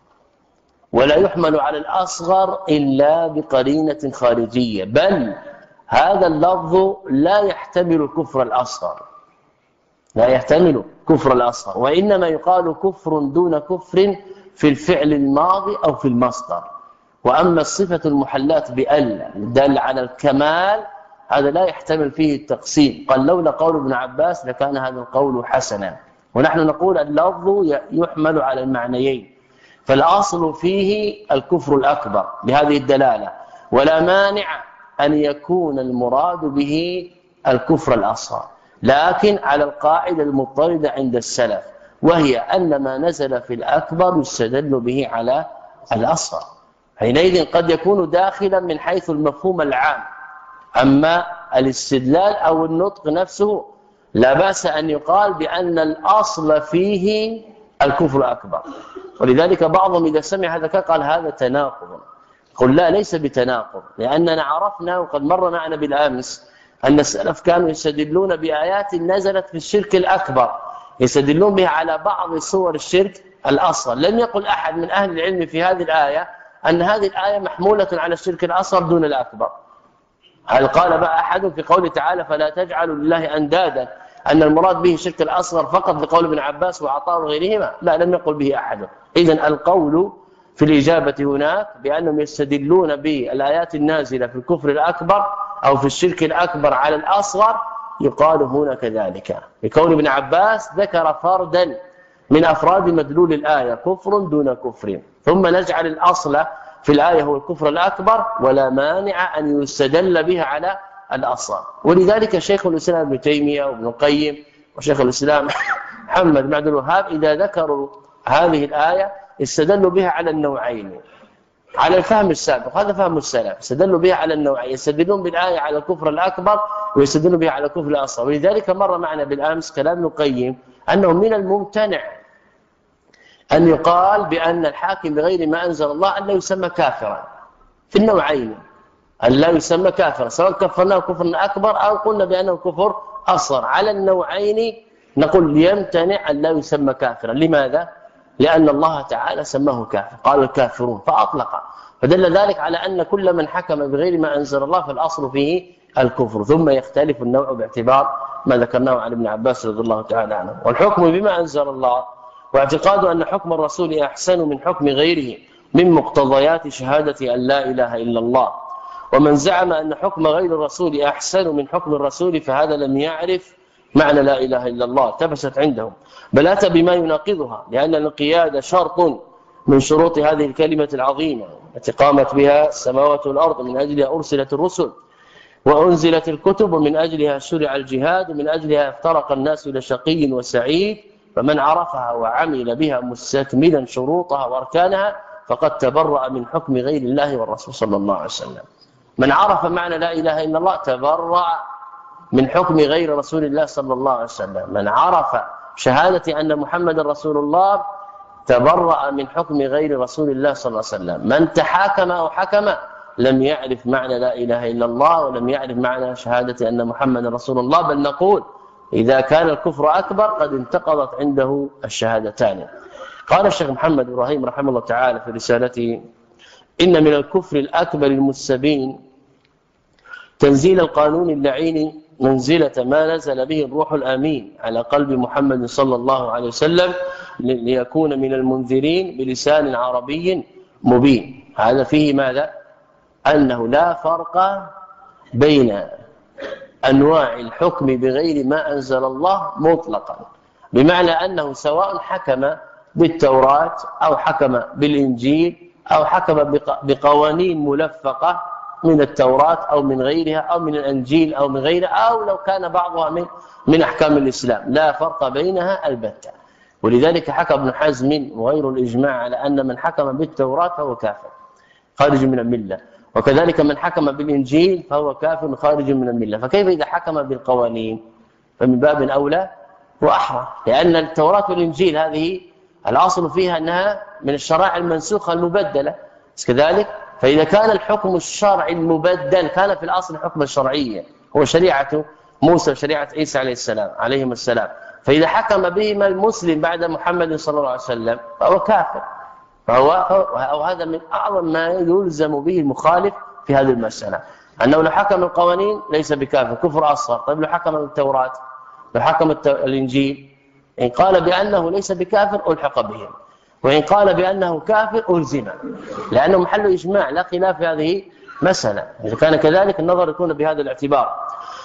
ولا يحمل على الأصغر إلا بقرينة خارجية، بل هذا اللفظ لا يحتمل الكفر الأصغر، لا يحتمل كفر الأصغر، وإنما يقال كفر دون كفر في الفعل الماضي أو في المصدر. وأما الصفة المحلات بأل دل على الكمال هذا لا يحتمل فيه التقسيم. قال لولا قول ابن عباس لكان هذا القول حسنا. ونحن نقول اللفظ يحمل على المعنيين، فالأصل فيه الكفر الأكبر بهذه الدلالة، ولا مانع أن يكون المراد به الكفر الأصغر، لكن على القاعدة المضطردة عند السلف، وهي أن ما نزل في الأكبر يستدل به على الأصغر. حينئذ قد يكون داخلا من حيث المفهوم العام، أما الاستدلال أو النطق نفسه لا بأس أن يقال بأن الأصل فيه الكفر الأكبر. ولذلك بعضهم إذا سمع هذا قال هذا تناقض. قل لا، ليس بتناقض، لأننا عرفنا وقد مر معنا بالأمس أن السلف كانوا يستدلون بآيات نزلت في الشرك الأكبر، يستدلون بها على بعض صور الشرك الأصغر. لم يقل أحد من أهل العلم في هذه الآية أن هذه الآية محمولة على الشرك الأصغر دون الأكبر. هل قال بقى أحد في قوله تعالى فلا تجعلوا لله أندادا أن المراد به الشرك الأصغر فقط لقول ابن عباس وعطاء وغيرهما؟ لا، لم يقل به أحد. إذن القول في الإجابة هناك بأنهم يستدلون بالآيات النازلة في الكفر الأكبر أو في الشرك الأكبر على الأصغر يقال هنا كذلك، بقول ابن عباس ذكر فردا من أفراد مدلول الآية كفر دون كفر، ثم نجعل الأصل في الآية هو الكفر الأكبر ولا مانع أن يستدل بها على الأصغر. ولذلك شيخ الإسلام ابن تيمية وابن القيم وشيخ الإسلام محمد بن عبد الوهاب إذا ذكروا هذه الآية استدلوا بها على النوعين، على الفهم السابق، هذا فهم السلف، استدلوا بها على النوعين، يستدلون بالآية على الكفر الأكبر ويستدلون بها على الكفر الأصغر. ولذلك مر معنا بالأمس كلام ابن القيم أنه من الممتنع أن يقال بأن الحاكم بغير ما أنزل الله أن لا يسمى كافرا في النوعين، أن لا يسمى كافرا سواء كفرناه كفر أكبر أو قلنا بأنه كفر أصغر. على النوعين نقول يمتنع أن لا يسمى كافرا. لماذا؟ لأن الله تعالى سماه كافر، قال الكافرون فأطلق، فدل ذلك على أن كل من حكم بغير ما أنزل الله فالأصل فيه الكفر، ثم يختلف النوع باعتبار ما ذكرناه عن ابن عباس رضي الله تعالى عنه. والحكم بما أنزل الله واعتقاد أن حكم الرسول أحسن من حكم غيره من مقتضيات شهادة أن لا إله إلا الله. ومن زعم أن حكم غير الرسول أحسن من حكم الرسول فهذا لم يعرف معنى لا إله إلا الله، تبست عندهم، بل أتى بما يناقضها، لأن الانقياد شرط من شروط هذه الكلمة العظيمة التي قامت بها السماوات والأرض، من أجلها أرسلت الرسل وأنزلت الكتب، ومن أجلها شرع الجهاد، ومن أجلها افترق الناس إلى شقي وسعيد، فمن عرفها وعمل بها مستكملا شروطها وأركانها فقد تبرأ من حكم غير الله والرسول صلى الله عليه وسلم. من عرف معنى لا إله إلا الله تبرأ من حكم غير رسول الله صلى الله عليه وسلم. من عرف شهادة أن محمد رسول الله تبرأ من حكم غير رسول الله صلى الله عليه وسلم. من تحاكم أو حكم لم يعرف معنى لا إله إلا الله ولم يعرف معنى شهادة أن محمد رسول الله، بل نقول إذا كان الكفر أكبر قد انتقضت عنده الشهادتان. قال الشيخ محمد إبراهيم رحمه الله تعالى في رسالته: إن من الكفر الأكبر المستبين تنزيل القانون اللعين منزلة ما نزل به الروح الأمين على قلب محمد صلى الله عليه وسلم ليكون من المنذرين بلسان عربي مبين. هذا فيه ماذا؟ أنه لا فرق بين أنواع الحكم بغير ما أنزل الله مطلقا، بمعنى أنه سواء حكم بالتوراة أو حكم بالإنجيل أو حكم بقوانين ملفقة من التوراة أو من غيرها أو من الإنجيل أو من غيرها، أو لو كان بعضها من من أحكام الإسلام، لا فرق بينها البتة. ولذلك حكى ابن حزم وغير الإجماع على أن من حكم بالتوراة فهو كافر خارج من الملة، وكذلك من حكم بالإنجيل فهو كافر خارج من الملة. فكيف إذا حكم بالقوانين؟ فمن باب أولى وأحرى، لأن التوراة والإنجيل هذه الأصل فيها أنها من الشرائع المنسوخة المبدلة كذلك. فإذا كان الحكم الشرعي المبدل كان في الأصل حكم الشرعية هو شريعة موسى وشريعة عيسى عليه السلام عليهم السلام، فإذا حكم بهما المسلم بعد محمد صلى الله عليه وسلم فهو كافر، فهو أو هذا من أعظم ما يلزم به المخالف في هذه المسألة، أنه لو حكم القوانين ليس بكافر، كفر أصغر. طيب لو حكم التوراة لو حكم الإنجيل إن قال بأنه ليس بكافر ألحق بهم، وإن قال بأنه كافر ألزم، لأنه محل إجماع لا خلاف في هذه مسألة. إذا كان كذلك النظر يكون بهذا الاعتبار.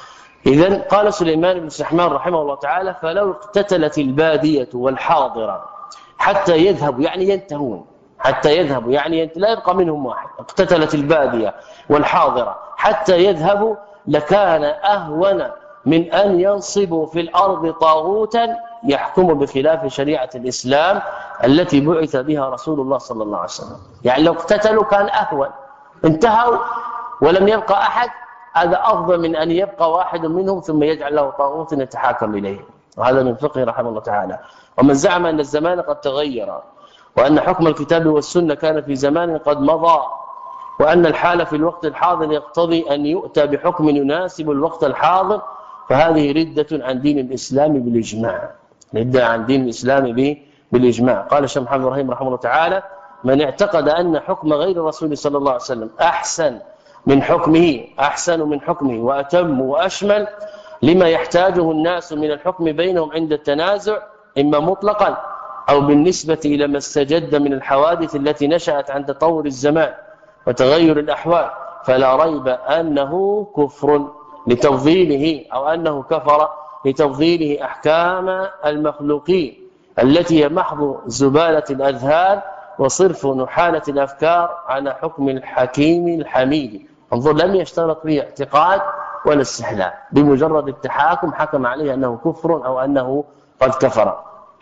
إذن قال سليمان بن سحمان رحمه الله تعالى: فلو اقتتلت البادية والحاضرة حتى يذهبوا، يعني ينتهون، حتى يذهبوا يعني ينت... لا يبقى منهم واحد، اقتتلت البادية والحاضرة حتى يذهبوا لكان أهون من أن ينصبوا في الأرض طاغوتا يحكم بخلاف شريعة الإسلام التي بعث بها رسول الله صلى الله عليه وسلم. يعني لو اقتتلوا كان أهون، انتهوا ولم يبقى أحد، هذا أفضل من أن يبقى واحد منهم ثم يجعل له طاغوت يتحاكم إليه. وهذا من فقه رحمه الله تعالى. ومن زعم أن الزمان قد تغير وأن حكم الكتاب والسنة كان في زمان قد مضى وأن الحال في الوقت الحاضر يقتضي أن يؤتى بحكم يناسب الوقت الحاضر، فهذه ردة عن دين الإسلام بالإجماع. ردة عن دين الإسلام بالإجماع. قال الشيخ محمد إبراهيم رحمه الله تعالى: من اعتقد أن حكم غير الرسول صلى الله عليه وسلم أحسن من حكمه أحسن من حكمه وأتم وأشمل لما يحتاجه الناس من الحكم بينهم عند التنازع، إما مطلقا أو بالنسبة إلى ما استجد من الحوادث التي نشأت عن تطور الزمان وتغير الأحوال، فلا ريب أنه كفر لتفضيله أو أنه كفر لتفضيله أحكام المخلوقين التي هي محض زبالة الأذهان وصرف نحالة الأفكار على حكم الحكيم الحميد. انظر، لم يشترط فيه اعتقاد ولا استحلال، بمجرد التحاكم حكم عليه أنه كفر أو أنه قد كفر.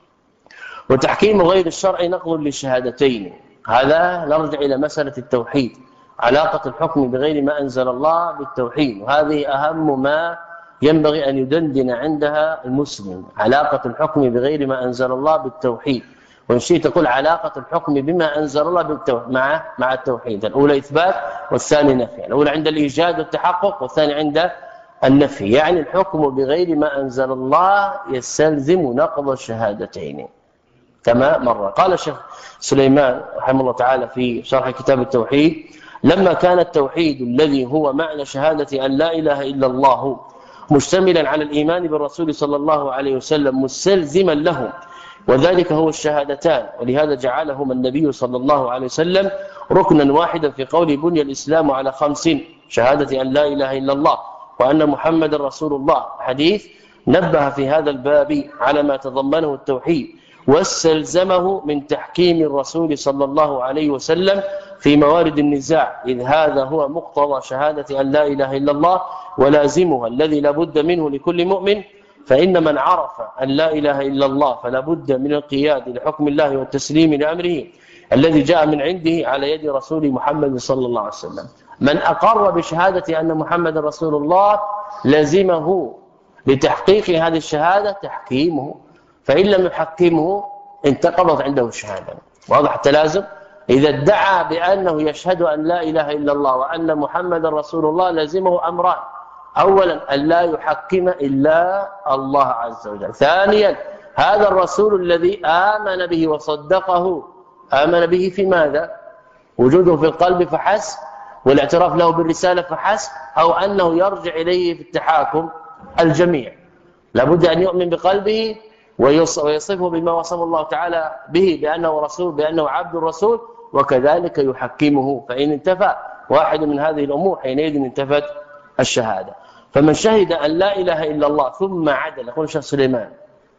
وتحكيم غير الشرع نقض للشهادتين. هذا نرجع إلى مسألة التوحيد، علاقة الحكم بغير ما أنزل الله بالتوحيد، وهذه أهم ما ينبغي أن يدندن عندها المسلم، علاقة الحكم بغير ما أنزل الله بالتوحيد. وإن شئت تقول علاقة الحكم بما أنزل الله بالتوحيد مع مع التوحيد، الأولى إثبات والثاني نفي، الأولى عند الإيجاد والتحقق والثاني عند النفي. يعني الحكم بغير ما أنزل الله يستلزم نقض الشهادتين كما مر. قال الشيخ سليمان رحمه الله تعالى في شرح كتاب التوحيد: لما كان التوحيد الذي هو معنى شهادة أن لا إله إلا الله مشتملا على الإيمان بالرسول صلى الله عليه وسلم مستلزما له، وذلك هو الشهادتان، ولهذا جعلهما النبي صلى الله عليه وسلم ركنا واحدا في قوله: بني الإسلام على خمس: شهادة أن لا إله إلا الله وأن محمد رسول الله. حديث نبه في هذا الباب على ما تضمنه التوحيد واستلزمه من تحكيم الرسول صلى الله عليه وسلم في موارد النزاع، إذ هذا هو مقتضى شهادة أن لا إله إلا الله ولازمها الذي لا بد منه لكل مؤمن. فإن من عرف أن لا إله إلا الله فلا بد من القياد لحكم الله والتسليم لأمره الذي جاء من عنده على يد رسول محمد صلى الله عليه وسلم. من أقر بشهادة أن محمد رسول الله لازمه لتحقيق هذه الشهادة تحكيمه، فإن لم يحكمه انتقضت عنده الشهادة. واضح التلازم؟ إذا ادعى بأنه يشهد أن لا إله إلا الله وأن محمد رسول الله لازمه أمران: أولا أن لا يحكم إلا الله عز وجل، ثانيا هذا الرسول الذي آمن به وصدقه آمن به في ماذا؟ وجوده في القلب فحسب والاعتراف له بالرسالة فحسب، أو أنه يرجع إليه في التحاكم؟ الجميع. لابد أن يؤمن بقلبه ويصفه بما وصف الله تعالى به بأنه رسول، بأنه عبد الرسول، وكذلك يحكمه. فإن انتفى واحد من هذه الأمور حينئذ انتفت الشهادة. فمن شهد أن لا إله إلا الله ثم عدل، يقول الشيخ سليمان: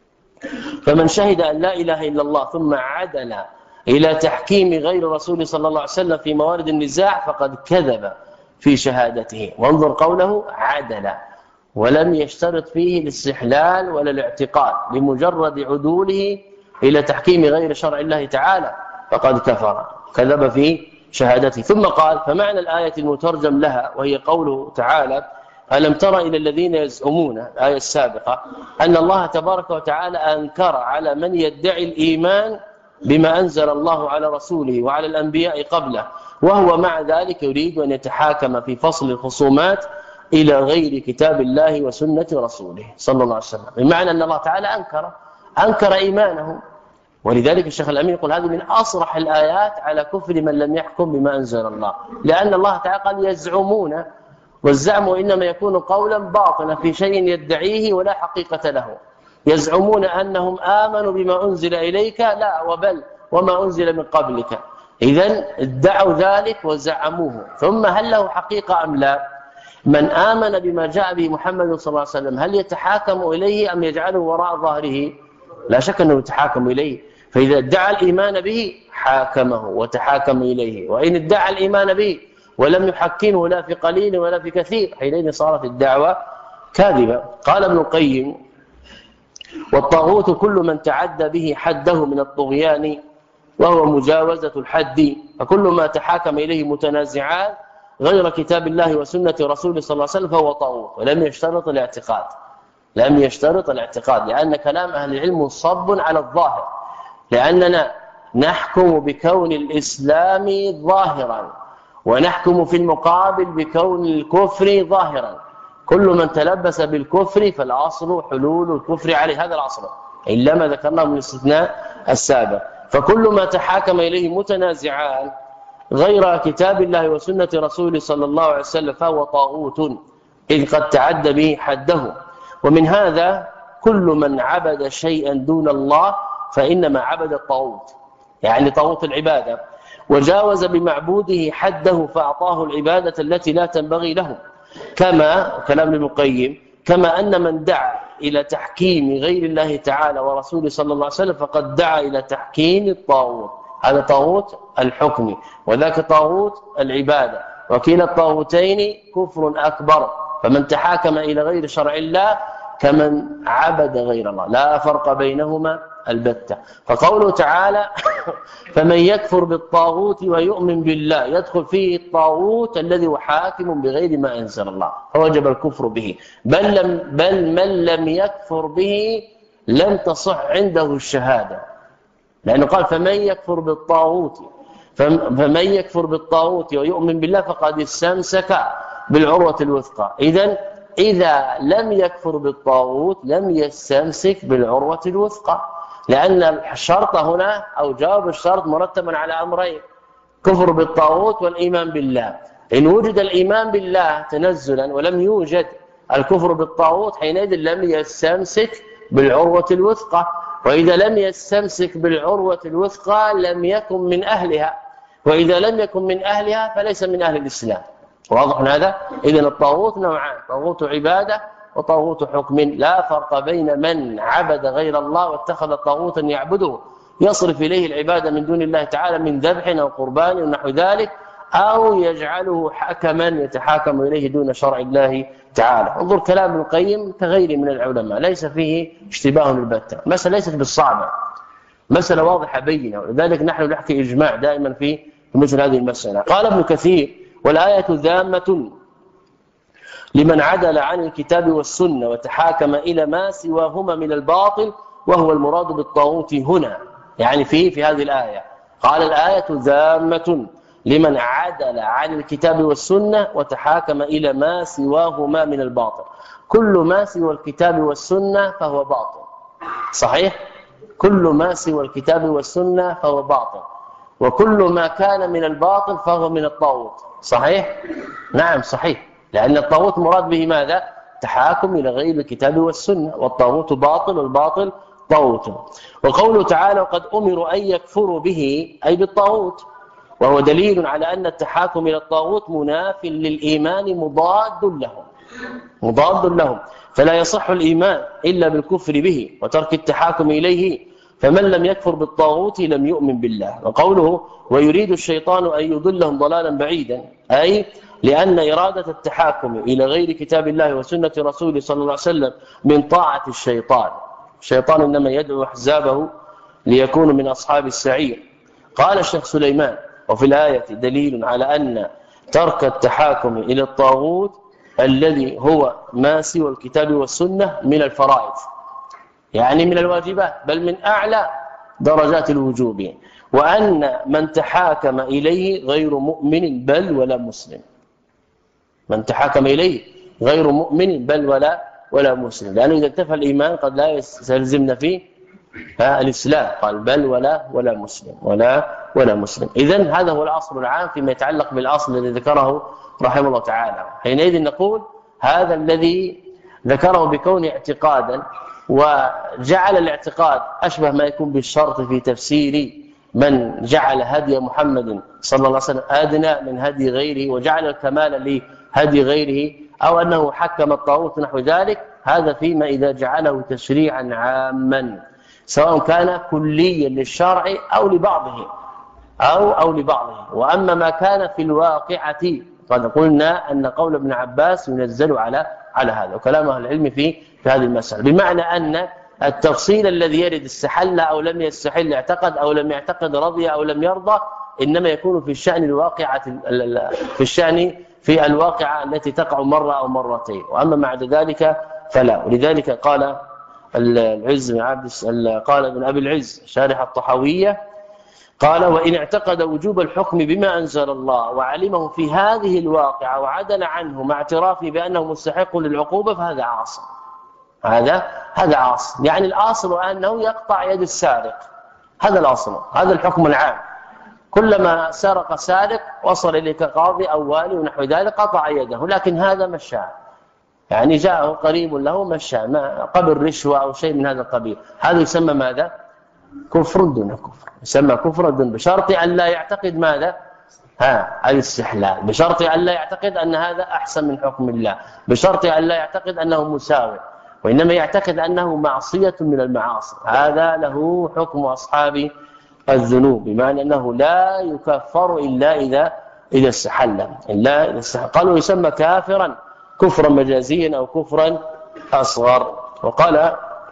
فمن شهد أن لا إله إلا الله ثم عدل إلى تحكيم غير الرسول صلى الله عليه وسلم في موارد النزاع فقد كذب في شهادته. وانظر قوله عدل، ولم يشترط فيه الاستحلال ولا الاعتقاد، بمجرد عدوله إلى تحكيم غير شرع الله تعالى فقد كفر، كذب في شهادته. ثم قال: فمعنى الآية المترجم لها وهي قوله تعالى: ألم تر إلى الذين يزعمون، الآية السابقة، أن الله تبارك وتعالى أنكر على من يدعي الإيمان بما أنزل الله على رسوله وعلى الأنبياء قبله، وهو مع ذلك يريد أن يتحاكم في فصل الخصومات إلى غير كتاب الله وسنة رسوله صلى الله عليه وسلم، بمعنى أن الله تعالى أنكر أنكر إيمانه. ولذلك الشيخ الأمين يقول: هذه من أصرح الآيات على كفر من لم يحكم بما أنزل الله، لأن الله تعالى قال يزعمون، والزعم إنما يكون قولا باطنا في شيء يدعيه ولا حقيقة له. يزعمون أنهم آمنوا بما أنزل إليك، لا، وبل وما أنزل من قبلك. إذن ادعوا ذلك وزعموه، ثم هل له حقيقة أم لا؟ من آمن بما جاء به محمد صلى الله عليه وسلم هل يتحاكم إليه أم يجعله وراء ظهره؟ لا شك أنه يتحاكم إليه. فإذا ادعى الإيمان به حاكمه وتحاكم إليه، وإن ادعى الإيمان به ولم يحكمه لا في قليل ولا في كثير حينئذ صارت الدعوة كاذبة. قال ابن القيم: والطاغوت كل من تعدى به حده من الطغيان وهو مجاوزة الحد، فكل ما تحاكم إليه متنازعان غير كتاب الله وسنة رسوله صلى الله عليه وسلم فهو طاغوت. ولم يشترط الاعتقاد، لم يشترط الاعتقاد، لأن كلام أهل العلم صب على الظاهر، لأننا نحكم بكون الإسلام ظاهرا ونحكم في المقابل بكون الكفر ظاهرا. كل من تلبس بالكفر فالأصل حلول الكفر عليه، هذا الأصل إلا ما ذكرناه من الاستثناء السابق. فكل ما تحاكم إليه متنازعان غير كتاب الله وسنة رسوله صلى الله عليه وسلم فهو طاغوت، إذ قد تعدى به حده. ومن هذا كل من عبد شيئا دون الله فإنما عبد الطاغوت، يعني طاغوت العبادة، وجاوز بمعبوده حده فأعطاه العبادة التي لا تنبغي له. كما كلام ابن القيم كما أن من دعا إلى تحكيم غير الله تعالى ورسوله صلى الله عليه وسلم فقد دعا إلى تحكيم الطاغوت، هذا طاغوت الحكم وذاك طاغوت العبادة، وكلا الطاغوتين كفر أكبر. فمن تحاكم إلى غير شرع الله كمن عبد غير الله، لا فرق بينهما البتة. فقوله تعالى فمن يكفر بالطاغوت ويؤمن بالله يدخل فيه الطاغوت الذي هو حاكم بغير ما أنزل الله فوجب الكفر به، بل, لم بل من لم يكفر به لم تصح عنده الشهادة، لأنه قال فمن يكفر بالطاغوت فمن يكفر بالطاغوت ويؤمن بالله فقد استمسك بالعروة الوثقى. إذن إذا لم يكفر بالطاغوت لم يستمسك بالعروة الوثقى، لأن الشرط هنا أو جواب الشرط مرتبا على أمرين: كفر بالطاغوت والإيمان بالله. إن وجد الإيمان بالله تنزلا ولم يوجد الكفر بالطاغوت حينئذ لم يستمسك بالعروة الوثقى، وإذا لم يستمسك بالعروة الوثقى لم يكن من أهلها، وإذا لم يكن من أهلها فليس من أهل الإسلام. واضح هذا؟ إذن الطاغوت نوعان: طاغوت عبادة وطاغوت حكم. لا فرق بين من عبد غير الله واتخذ طاغوتا يعبده يصرف إليه العبادة من دون الله تعالى من ذبح أو قربان ونحو ذلك، أو يجعله حكما يتحاكم إليه دون شرع الله تعالى. انظر كلام ابن القيم كغيره من العلماء ليس فيه اشتباه البتة، مسألة ليست بالصعبة، مسألة واضحة بينة، ولذلك نحن نحكي إجماع دائما في مثل هذه المسألة. قال ابن كثير: والآية ذامة لمن عدل عن الكتاب والسنة وتحاكم إلى ما سواهما من الباطل، وهو المراد بالطاغوت هنا، يعني في في هذه الآية. قال: الآية ذامة لمن عدل عن الكتاب والسنة وتحاكم إلى ما سواهما من الباطل. كل ما سوى الكتاب والسنة فهو باطل، صحيح؟ كل ما سوى الكتاب والسنة فهو باطل، وكل ما كان من الباطل فهو من الطاغوت، صحيح؟ نعم صحيح، لأن الطاغوت مراد به ماذا؟ تحاكم إلى غير الكتاب والسنة، والطاغوت باطل والباطل طاغوت. وقوله تعالى: وقد أمروا أن يكفروا به أي بالطاغوت، وهو دليل على أن التحاكم إلى الطاغوت مناف للإيمان مضاد لهم مضاد لهم فلا يصح الإيمان إلا بالكفر به وترك التحاكم إليه، فمن لم يكفر بالطاغوت لم يؤمن بالله. وقوله: ويريد الشيطان أن يضلهم ضلالا بعيدا، أي لأن إرادة التحاكم إلى غير كتاب الله وسنة رسوله صلى الله عليه وسلم من طاعة الشيطان. الشيطان إنما يدعو أحزابه ليكونوا من أصحاب السعير. قال الشيخ سليمان: وفي الآية دليل على أن ترك التحاكم إلى الطاغوت الذي هو ما سوى الكتاب والسنة من الفرائض، يعني من الواجبات، بل من أعلى درجات الوجوب، وأن من تحاكم إليه غير مؤمن بل ولا مسلم. من تحاكم إليه غير مؤمن بل ولا ولا مسلم، لأنه إذا انتفى الإيمان قد لا يستلزمنا فيه الإسلام، قال بل ولا ولا مسلم ولا ولا مسلم. إذن هذا هو الأصل العام فيما يتعلق بالأصل الذي ذكره رحمه الله تعالى. حينئذ نقول هذا الذي ذكره بكون اعتقادا، وجعل الاعتقاد أشبه ما يكون بالشرط في تفسير من جعل هدي محمد صلى الله عليه وسلم أدنى من هدي غيره، وجعل الكمال لهدي غيره، أو أنه حكم الطاغوت نحو ذلك. هذا فيما إذا جعله تشريعا عاما سواء كان كليا للشرع أو لبعضه أو أو لبعضه. وأما ما كان في الواقعة قد قلنا أن قول ابن عباس ينزل على على هذا، وكلام أهل العلم في في هذه المسألة، بمعنى أن التفصيل الذي يرد استحل أو لم يستحل، اعتقد أو لم يعتقد، رضي أو لم يرضى، إنما يكون في الشأن الواقعة في الشأن في الواقعة التي تقع مرة أو مرتين، وأما بعد ذلك فلا. ولذلك قال العز بن عبد قال ابن أبي العز شارح الطحاوية: قال وإن اعتقد وجوب الحكم بما أنزل الله وعلمه في هذه الواقعة وعدل عنه مع اعترافه بأنه مستحق للعقوبة فهذا عاصم. هذا هذا عاصم، يعني الأصل أنه يقطع يد السارق، هذا الأصل، هذا الحكم العام. كلما سرق سارق وصل إليك قاضي أو والي ونحو ذلك قطع يده، لكن هذا مشى، يعني جاءه قريب له مشى قبل رشوة أو شيء من هذا القبيل، هذا يسمى ماذا؟ كفر دون كفر، يسمى كفر دون، بشرط أن لا يعتقد ماذا؟ ها الاستحلال، بشرط أن لا يعتقد أن هذا أحسن من حكم الله، بشرط أن لا يعتقد أنه مساوي، وإنما يعتقد أنه معصية من المعاصي، هذا له حكم أصحاب الذنوب، بمعنى أنه لا يكفر إلا إذا إذا استحل، إلا إذا استحل. قالوا يسمى كافرا كفرا مجازيا أو كفرا أصغر. وقال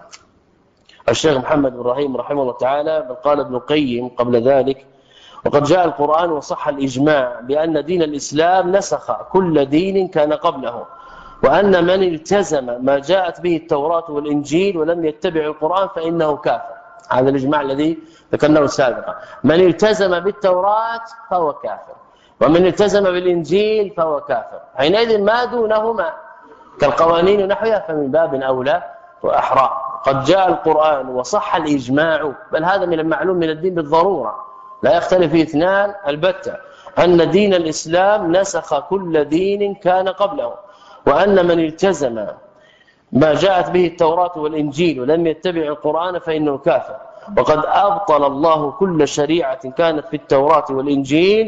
الشيخ محمد بن إبراهيم رحمه الله تعالى، بل قال ابن القيم قبل ذلك وقد جاء القرآن وصح الإجماع بأن دين الإسلام نسخ كل دين كان قبله، وأن من التزم ما جاءت به التوراة والإنجيل ولم يتبع القرآن فإنه كافر. هذا الإجماع الذي ذكرناه سابقا، من التزم بالتوراة فهو كافر، ومن التزم بالإنجيل فهو كافر، حينئذ ما دونهما كالقوانين ونحوها فمن باب أولى وأحرى. قد جاء القرآن وصح الإجماع، بل هذا من المعلوم من الدين بالضرورة، لا يختلف فيه اثنان البتة، أن دين الإسلام نسخ كل دين كان قبله، وأن من التزم ما جاءت به التوراة والإنجيل ولم يتبع القرآن فإنه كافر. وقد أبطل الله كل شريعة كانت في التوراة والإنجيل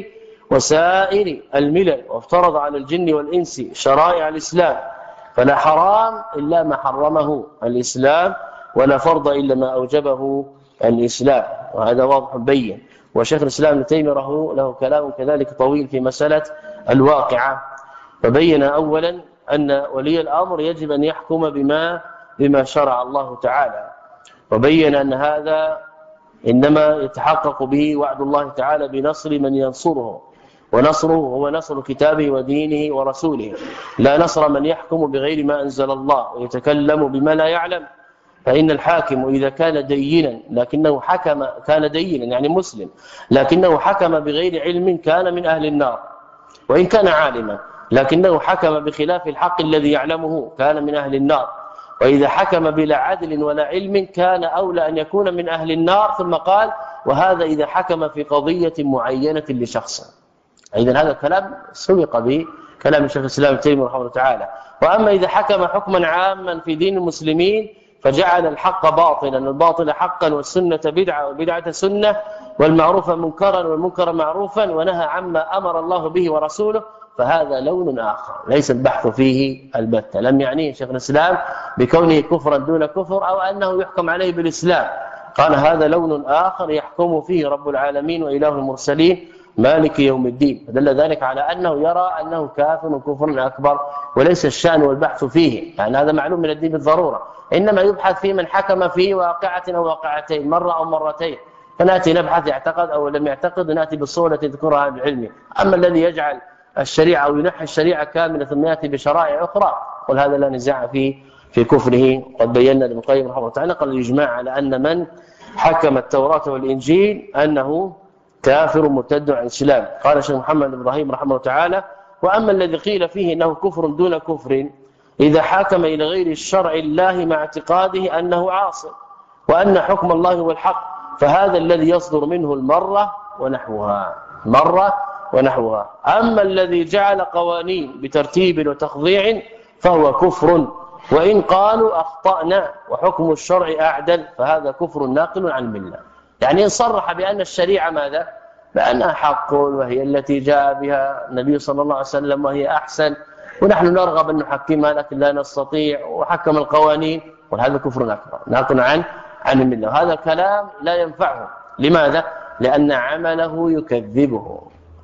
وسائر الملل، وافترض على الجن والإنس شرائع الإسلام، فلا حرام إلا ما حرمه الإسلام، ولا فرض إلا ما أوجبه الإسلام، وهذا واضح بين. وشيخ الإسلام ابن تيمية له كلام كذلك طويل في مسألة الواقعة، فبين أولا أن ولي الأمر يجب أن يحكم بما بما شرع الله تعالى، وبين أن هذا إنما يتحقق به وعد الله تعالى بنصر من ينصره، ونصره هو نصر كتابه ودينه ورسوله، لا نصر من يحكم بغير ما أنزل الله ويتكلم بما لا يعلم. فإن الحاكم إذا كان دينا لكنه حكم كان دينا يعني مسلم لكنه حكم بغير علم كان من أهل النار، وإن كان عالما لكنه حكم بخلاف الحق الذي يعلمه كان من أهل النار، وإذا حكم بلا عدل ولا علم كان أولى أن يكون من أهل النار. ثم قال وهذا إذا حكم في قضية معينة لشخص. إذن هذا الكلام سبق به كلام الشيخ الإسلام ابن تيمية رحمه الله تعالى. وأما إذا حكم حكما عاما في دين المسلمين فجعل الحق باطلا والباطل حقا والسنة بدعة والبدعة سنة والمعروف منكرا والمنكر معروفا ونهى عما أمر الله به ورسوله، فهذا لون آخر ليس البحث فيه البتة. لم يعنيه شيخ الإسلام بكونه كفرا دون كفر أو أنه يحكم عليه بالإسلام، قال هذا لون آخر يحكم فيه رب العالمين وإله المرسلين مالك يوم الدين، فدل ذلك على أنه يرى أنه كافر كفر أكبر، وليس الشأن والبحث فيه، يعني هذا معلوم من الدين بالضرورة، إنما يبحث في من حكم في واقعة أو واقعتين مرة أو مرتين، فنأتي نبحث يعتقد أو لم يعتقد ونأتي بالصورة التي ذكرها العلم. أما الذي يجعل الشريعة أو ينحي الشريعة كاملة ثم يأتي بشرائع أخرى قل هذا لا نزاع فيه في كفره. قد بينا ابن القيم رحمه الله تعالى قال الإجماع على أن من حكم التوراة والإنجيل أنه كافر مرتد عن الإسلام. قال الشيخ محمد بن إبراهيم رحمه الله تعالى وأما الذي قيل فيه أنه كفر دون كفر إذا حاكم إلى غير الشرع الله مع اعتقاده أنه عاصي وأن حكم الله هو الحق، فهذا الذي يصدر منه المرة ونحوها مرة ونحوها. أما الذي جعل قوانين بترتيب وتخضيع فهو كفر، وإن قالوا أخطأنا وحكم الشرع أعدل فهذا كفر ناقل عن الملة. يعني إن صرح بأن الشريعة ماذا؟ بأنها حق وهي التي جاء بها النبي صلى الله عليه وسلم وهي أحسن ونحن نرغب أن نحكمها لكن لا نستطيع، وحكم القوانين، وهذا كفر أكبر ناقل عن عن الملة. وهذا الكلام لا ينفعه. لماذا؟ لأن عمله يكذبه،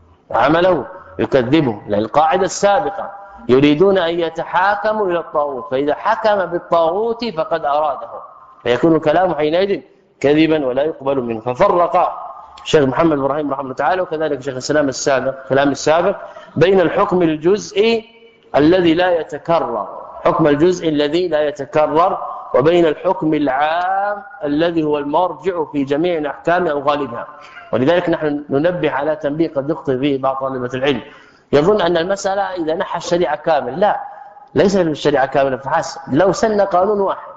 عمله يكذبه، لأن القاعدة السابقة يريدون أن يتحاكموا إلى الطاغوت، فإذا حكم بالطاغوت فقد أراده، فيكون كلامه حينئذ كذبا ولا يقبل منه. ففرق الشيخ محمد بن إبراهيم رحمه الله تعالى وكذلك شيخ الإسلام السابق كلام السابق بين الحكم الجزئي الذي لا يتكرر، حكم الجزء الذي لا يتكرر وبين الحكم العام الذي هو المرجع في جميع الأحكام أو غالبها. ولذلك نحن ننبه على تنبيه قد يخطئ فيه بعض طلبة العلم، يظن أن المسألة إذا نحى الشريعة كامل، لا، ليس الشريعة كاملة فحسب. لو سن قانون واحد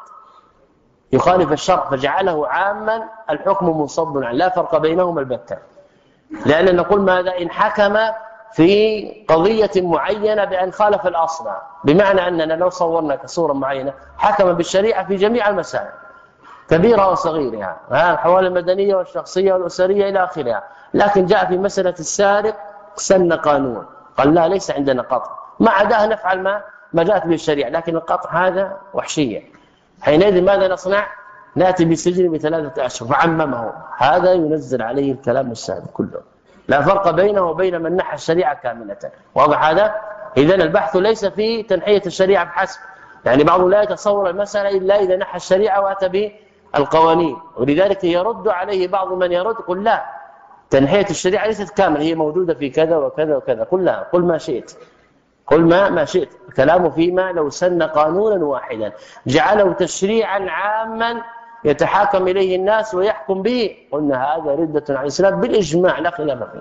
يخالف الشرع فجعله عاما الحكم منصب عنه، لا فرق بينهما البتة. لأن نقول ماذا؟ إن حكم في قضية معينة بأن خالف الأصل، بمعنى أننا لو صورنا كصورة معينة حكم بالشريعة في جميع المسائل كبيرة وصغيرة، الحوالي المدنية والشخصية والأسرية إلى آخرها، لكن جاء في مسألة السارق سن قانون، قال لا، ليس عندنا قطع، ما عداه نفعل ما ما جاءت به الشريعة، لكن القطع هذا وحشية. حينئذ ماذا نصنع؟ نأتي بالسجن بثلاثة أشهر، فعممه. هذا ينزل عليه الكلام السابق كله، لا فرق بينه وبين من نحى الشريعة كاملة. واضح هذا؟ إذن البحث ليس في تنحية الشريعة بحسب، يعني بعض لا يتصور المسألة إلا إذا نحى الشريعة وأتى بالقوانين، ولذلك يرد عليه بعض من يرد، قل لا، تنحية الشريعة ليست كاملة، هي موجودة في كذا وكذا وكذا. قل لا، قل ما شئت، قل ما ما شئت. كلامه فيما لو سن قانونا واحدا جعله تشريعا عاما يتحاكم إليه الناس ويحكم به، قلنا هذا ردة عن الإسلام بالإجماع لا خلاف فيه.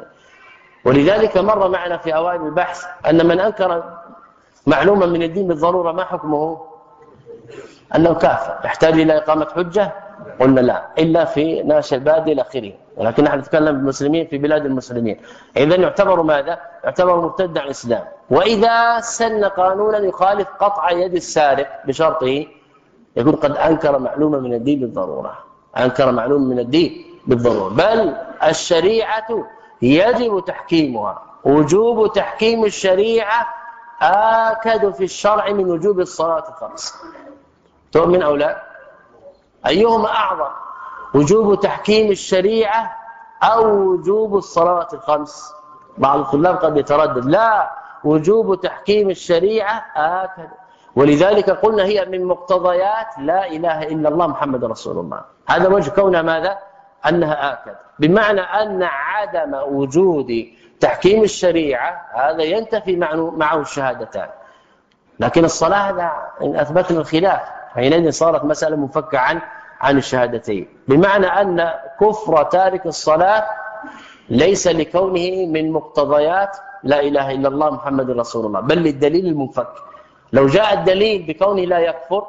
ولذلك مر معنا في أوائل البحث أن من أنكر معلومة من الدين بالضرورة ما حكمه؟ أنه كافر يحتاج إلى إقامة حجة، قلنا لا، إلا في ناش البادي إلى آخره، ولكن نحن نتكلم بالمسلمين في بلاد المسلمين. إذن يعتبر ماذا؟ يعتبر مرتد عن الإسلام. وإذا سن قانونا يخالف قطع يد السارق بشرطه يقول قد أنكر معلومة من الدين بالضرورة، أنكر معلومة من الدين بالضرورة، بل الشريعة يجب تحكيمها، وجوب تحكيم الشريعة آكد في الشرع من وجوب الصلاة الخمس. تؤمن أو لا؟ أيهما أعظم، وجوب تحكيم الشريعة أو وجوب الصلاة الخمس؟ بعض الطلاب قد يتردد، لا، وجوب تحكيم الشريعة آكد. ولذلك قلنا هي من مقتضيات لا إله إلا الله محمد رسول الله. هذا وجه كونها ماذا؟ أنها آكد، بمعنى أن عدم وجود تحكيم الشريعة هذا ينتفي معه الشهادتان. لكن الصلاة هذا إن أثبتنا الخلاف حينئذ صارت مسألة منفكة عن عن الشهادتين، بمعنى أن كفر تارك الصلاة ليس لكونه من مقتضيات لا إله إلا الله محمد رسول الله، بل للدليل المنفك. لو جاء الدليل بكونه لا يكفر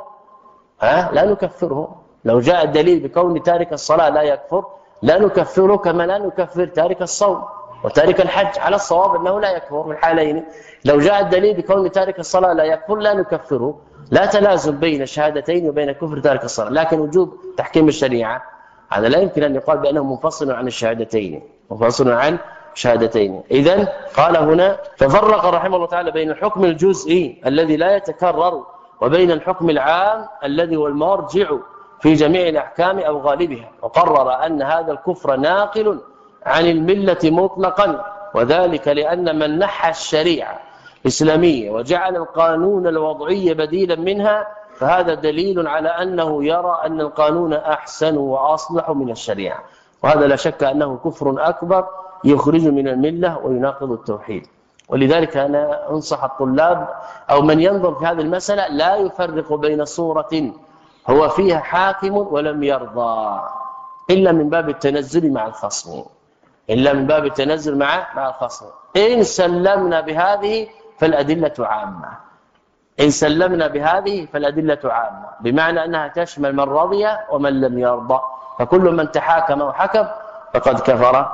ها لا نكفره، لو جاء الدليل بكون تارك الصلاة لا يكفر لا نكفره، كما لا نكفر تارك الصوم وتارك الحج، على الصواب أنه لا يكفر في الحالين. لو جاء الدليل بكون تارك الصلاة لا يكفر لا نكفره، لا تلازم بين الشهادتين وبين كفر تارك الصلاة. لكن وجوب تحكيم الشريعة هذا لا يمكن أن يقال بأنه منفصل عن الشهادتين، منفصل عن شهادتين. إذن قال هنا ففرق رحمه الله تعالى بين الحكم الجزئي الذي لا يتكرر وبين الحكم العام الذي هو المرجع في جميع الأحكام أو غالبها، وقرر أن هذا الكفر ناقل عن الملة مطلقا، وذلك لأن من نحى الشريعة الإسلامية وجعل القانون الوضعي بديلا منها فهذا دليل على أنه يرى أن القانون أحسن وأصلح من الشريعة، وهذا لا شك أنه كفر أكبر يخرج من الملة ويناقض التوحيد. ولذلك أنا أنصح الطلاب أو من ينظر في هذه المسألة لا يفرق بين صورة هو فيها حاكم ولم يرضى إلا من باب التنزل مع الخصم، إلا من باب التنزل مع مع الخصم. إن سلمنا بهذه فالأدلة عامة، إن سلمنا بهذه فالأدلة عامة، بمعنى أنها تشمل من رضي ومن لم يرضى، فكل من تحاكم وحكم فقد كفر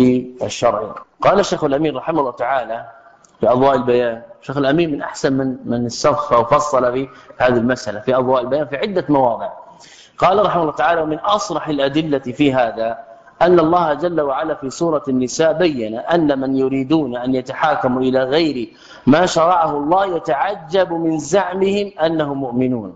بالشرع. قال الشيخ الأمين رحمه الله تعالى في أضواء البيان، الشيخ الأمين من أحسن من من الصف وفصل في هذه المسألة في أضواء البيان في عدة مواضع. قال رحمه الله تعالى ومن أصرح الأدلة في هذا أن الله جل وعلا في سورة النساء بين أن من يريدون أن يتحاكموا إلى غير ما شرعه الله يتعجب من زعمهم أنهم مؤمنون،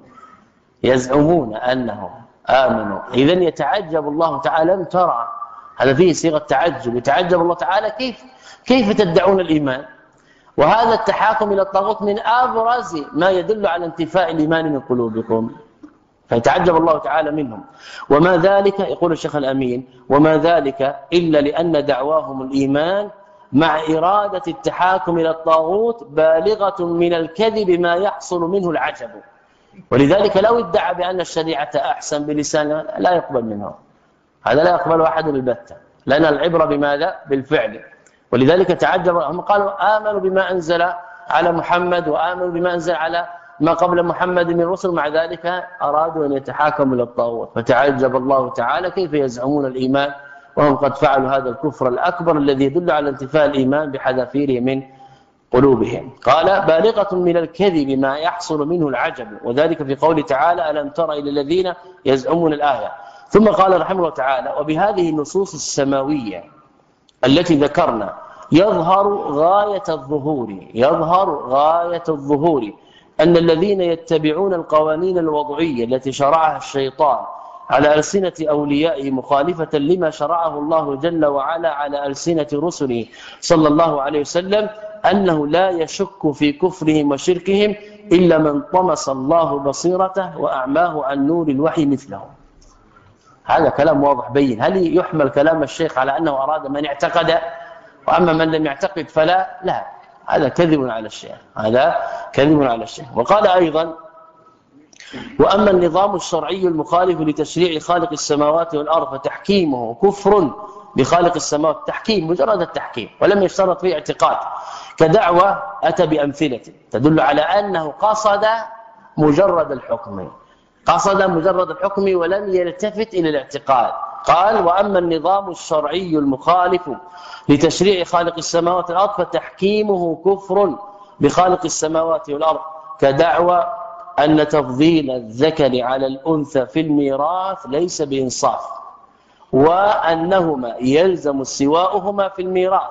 يزعمون أنهم آمنوا. إذن يتعجب الله تعالى، لم ترى، هذا فيه صيغة تعجب، يتعجب الله تعالى كيف كيف تدعون الإيمان؟ وهذا التحاكم إلى الطاغوت من أبرز ما يدل على انتفاء الإيمان من قلوبكم، فيتعجب الله تعالى منهم. وما ذلك، يقول الشيخ الأمين، وما ذلك إلا لأن دعواهم الإيمان مع إرادة التحاكم إلى الطاغوت بالغة من الكذب ما يحصل منه العجب. ولذلك لو ادعى بأن الشريعة أحسن بلسانه لا يقبل منه، هذا لا يقبل أحد البتة، لأن العبرة بماذا؟ بالفعل. ولذلك تعجب هم قالوا آمنوا بما أنزل على محمد وآمنوا بما أنزل على ما قبل محمد من رسل، مع ذلك أرادوا أن يتحاكموا إلى الطاغوت. فتعجب الله تعالى كيف يزعمون الإيمان وهم قد فعلوا هذا الكفر الأكبر الذي يدل على انتفاء الإيمان بحذافيره من قلوبهم. قال بالغة من الكذب ما يحصل منه العجب، وذلك في قوله تعالى ألم تر إلى الذين يزعمون الآية. ثم قال رحمه الله تعالى وبهذه النصوص السماوية التي ذكرنا يظهر غاية الظهور يظهر غاية الظهور أن الذين يتبعون القوانين الوضعية التي شرعها الشيطان على ألسنة أوليائه مخالفة لما شرعه الله جل وعلا على ألسنة رسله صلى الله عليه وسلم أنه لا يشك في كفرهم وشركهم إلا من طمس الله بصيرته وأعماه عن نور الوحي مثلهم. هذا كلام واضح بين. هل يحمل كلام الشيخ على أنه أراد من اعتقد وأما من لم يعتقد فلا؟ لا، هذا كذب على الشيخ، هذا كذب على الشيخ. وقال أيضا وأما النظام الشرعي المخالف لتشريع خالق السماوات والأرض فتحكيمه كفر بخالق السماوات، تحكيم مجرد التحكيم ولم يشترط فيه اعتقاد، كدعوة أتى بأمثلة تدل على أنه قصد مجرد الحكم قصد مجرد الحكم ولم يلتفت إلى الاعتقاد. قال وأما النظام الشرعي المخالف لتشريع خالق السماوات والأرض فتحكيمه كفر بخالق السماوات والأرض، كدعوى أن تفضيل الذكر على الأنثى في الميراث ليس بإنصاف، وأنهما يلزم استواؤهما في الميراث،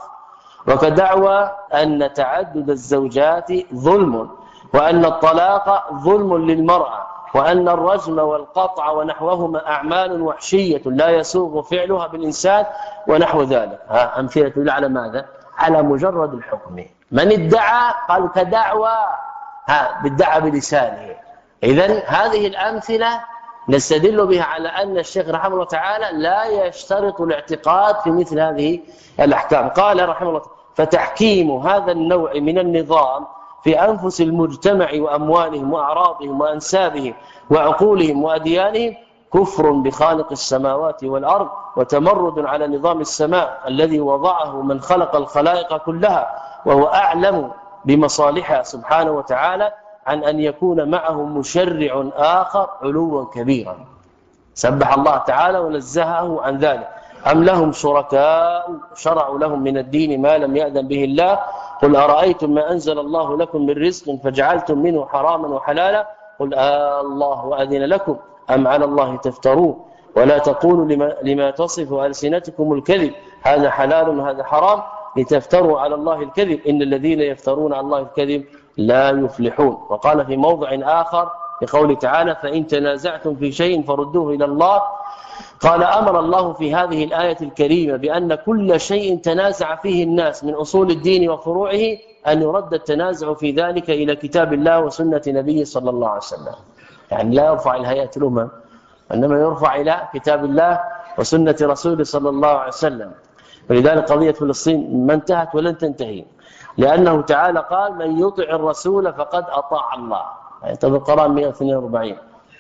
وكدعوى أن تعدد الزوجات ظلم، وأن الطلاق ظلم للمرأة، وأن الرجم والقطع ونحوهما أعمال وحشية لا يسوغ فعلها بالإنسان ونحو ذلك. ها أمثلة على ماذا؟ على مجرد الحكم. من ادعى قال كدعوى، ها بالدعى بلسانه. إذن هذه الأمثلة نستدل بها على أن الشيخ رحمه الله تعالى لا يشترط الاعتقاد في مثل هذه الأحكام. قال رحمه الله فتحكيم هذا النوع من النظام في أنفس المجتمع وأموالهم وأعراضهم وأنسابهم وعقولهم وأديانهم كفر بخالق السماوات والأرض وتمرد على نظام السماء الذي وضعه من خلق الخلائق كلها، وهو أعلم بمصالحها سبحانه وتعالى عن أن يكون معه مشرع آخر علوا كبيرا. سبح الله تعالى ونزهه عن ذلك. أم لهم شركاء شرعوا لهم من الدين ما لم يأذن به الله قل أرأيتم ما أنزل الله لكم من رزق فجعلتم منه حراما وحلالا قل آه الله وأذن لكم أم على الله تفترون ولا تقولوا لما, لما تصف ألسنتكم الكذب هذا حلال وهذا حرام لتفتروا على الله الكذب إن الذين يفترون على الله الكذب لا يفلحون. وقال في موضع آخر في قوله تعالى فإن تنازعتم في شيء فردوه إلى الله. قال أمر الله في هذه الآية الكريمة بأن كل شيء تنازع فيه الناس من أصول الدين وفروعه أن يرد التنازع في ذلك إلى كتاب الله وسنة نبيه صلى الله عليه وسلم. يعني لا يرفع الهيئات الأمم إنما يرفع إلى كتاب الله وسنة رسوله صلى الله عليه وسلم. ولذلك قضية فلسطين ما انتهت ولن تنتهي، لأنه تعالى قال من يطع الرسول فقد أطاع الله، يعني تبقى القرآن مئة واثنين وأربعين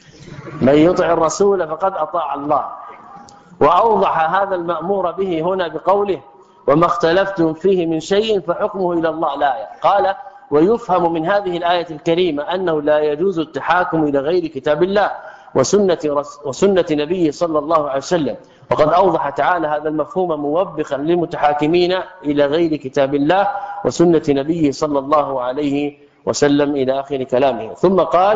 من يطع الرسول فقد أطاع الله. وأوضح هذا المأمور به هنا بقوله وما اختلفتم فيه من شيء فحكمه إلى الله. لا قال ويفهم من هذه الآية الكريمة أنه لا يجوز التحاكم إلى غير كتاب الله وسنة, وسنة نبيه صلى الله عليه وسلم. وقد أوضح تعالى هذا المفهوم موبخا للمتحاكمين إلى غير كتاب الله وسنة نبيه صلى الله عليه وسلم إلى آخر كلامه. ثم قال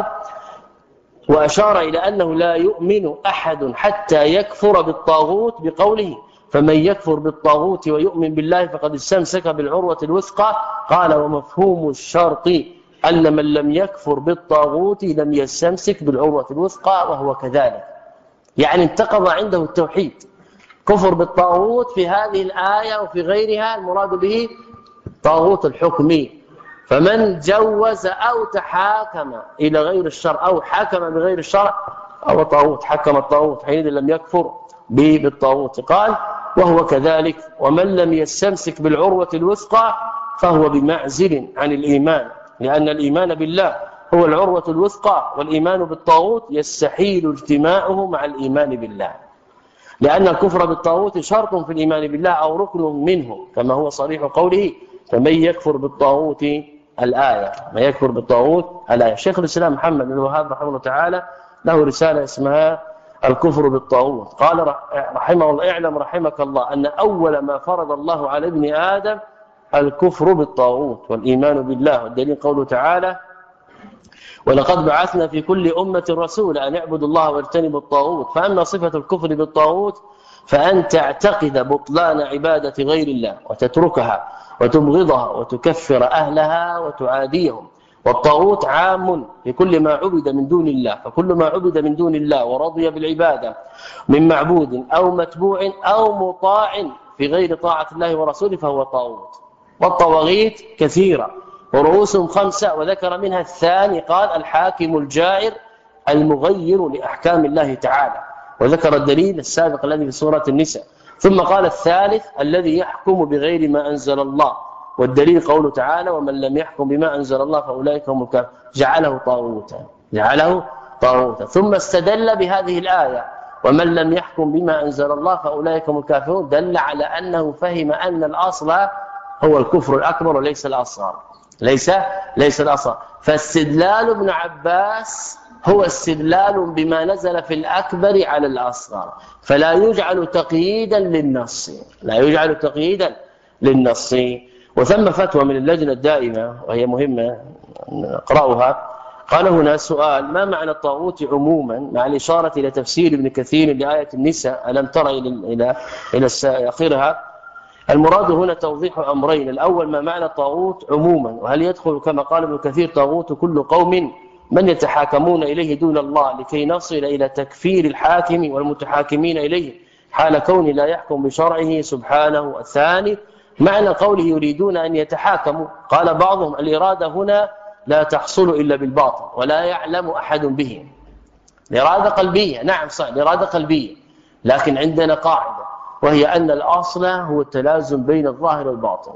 وأشار إلى أنه لا يؤمن أحد حتى يكفر بالطاغوت بقوله فمن يكفر بالطاغوت ويؤمن بالله فقد استمسك بالعروة الوثقى. قال ومفهوم الشرط أن من لم يكفر بالطاغوت لم يستمسك بالعروة الوثقى وهو كذلك، يعني انتقض عنده التوحيد. كفر بالطاغوت في هذه الآية وفي غيرها المراد به طاغوت الحكم، فمن جوز أو تحاكم إلى غير الشرع أو حكم بغير الشرع أو طاغوت حكم الطاغوت حينئذ لم يكفر به بالطاغوت. قال وهو كذلك ومن لم يستمسك بالعروة الوثقى فهو بمعزل عن الإيمان، لأن الإيمان بالله هو العروة الوثقى، والإيمان بالطاغوت يستحيل اجتماعه مع الإيمان بالله، لأن الكفر بالطاغوت شرط في الإيمان بالله أو ركن منه، كما هو صريح قوله فمن يكفر بالطاغوت الآية. من يكفر بالطاغوت الآية. شيخ الإسلام محمد بن الوهاب رحمه الله تعالى له رسالة اسمها الكفر بالطاغوت، قال رحمه الله: اعلم رحمك الله أن أول ما فرض الله على ابن آدم الكفر بالطاغوت والإيمان بالله، والدليل قوله تعالى: ولقد بعثنا في كل أمة رسولا أن اعبدوا الله واجتنبوا الطاغوت. فأما صفة الكفر بالطاغوت فأن تعتقد بطلان عبادة غير الله وتتركها وتبغضها وتكفر أهلها وتعاديهم. والطاغوت عام لكل ما عبد من دون الله، فكل ما عبد من دون الله ورضي بالعبادة من معبود أو متبوع أو مطاع في غير طاعة الله ورسوله فهو طاغوت. والطواغيت كثيرة ورؤوسهم خمسة، وذكر منها الثاني قال: الحاكم الجائر المغير لأحكام الله تعالى، وذكر الدليل السابق الذي في سورة النساء. ثم قال الثالث: الذي يحكم بغير ما أنزل الله، والدليل قوله تعالى: ومن لم يحكم بما أنزل الله فأولئك هم الكافرون. جعله طاغوتا جعله طاغوتا ثم استدل بهذه الآية: ومن لم يحكم بما أنزل الله فأولئك هم الكافرون، دل على أنه فهم أن الأصل هو الكفر الأكبر وليس الأصغر، ليس ليس الأصغر. فاستدلال ابن عباس هو استدلال بما نزل في الأكبر على الأصغر، فلا يجعل تقييدا للنص لا يجعل تقييدا للنص. وثم فتوى من اللجنة الدائمة وهي مهمة نقرأها، قال هنا سؤال: ما معنى الطاغوت عموما مع الإشارة إلى تفسير ابن كثير لآية النساء ألم تر إلى إلى إلى آخرها؟ المراد هنا توضيح أمرين: الأول ما معنى الطاغوت عموما، وهل يدخل كما قال ابن كثير طاغوت كل قوم من يتحاكمون إليه دون الله، لكي نصل إلى تكفير الحاكم والمتحاكمين إليه حال كون لا يحكم بشرعه سبحانه. الثاني معنى قوله يريدون أن يتحاكموا، قال بعضهم الإرادة هنا لا تحصل إلا بالباطن ولا يعلم أحد به. الإرادة قلبية، نعم صح، الإرادة قلبية، لكن عندنا قاعدة وهي أن الأصل هو التلازم بين الظاهر والباطن،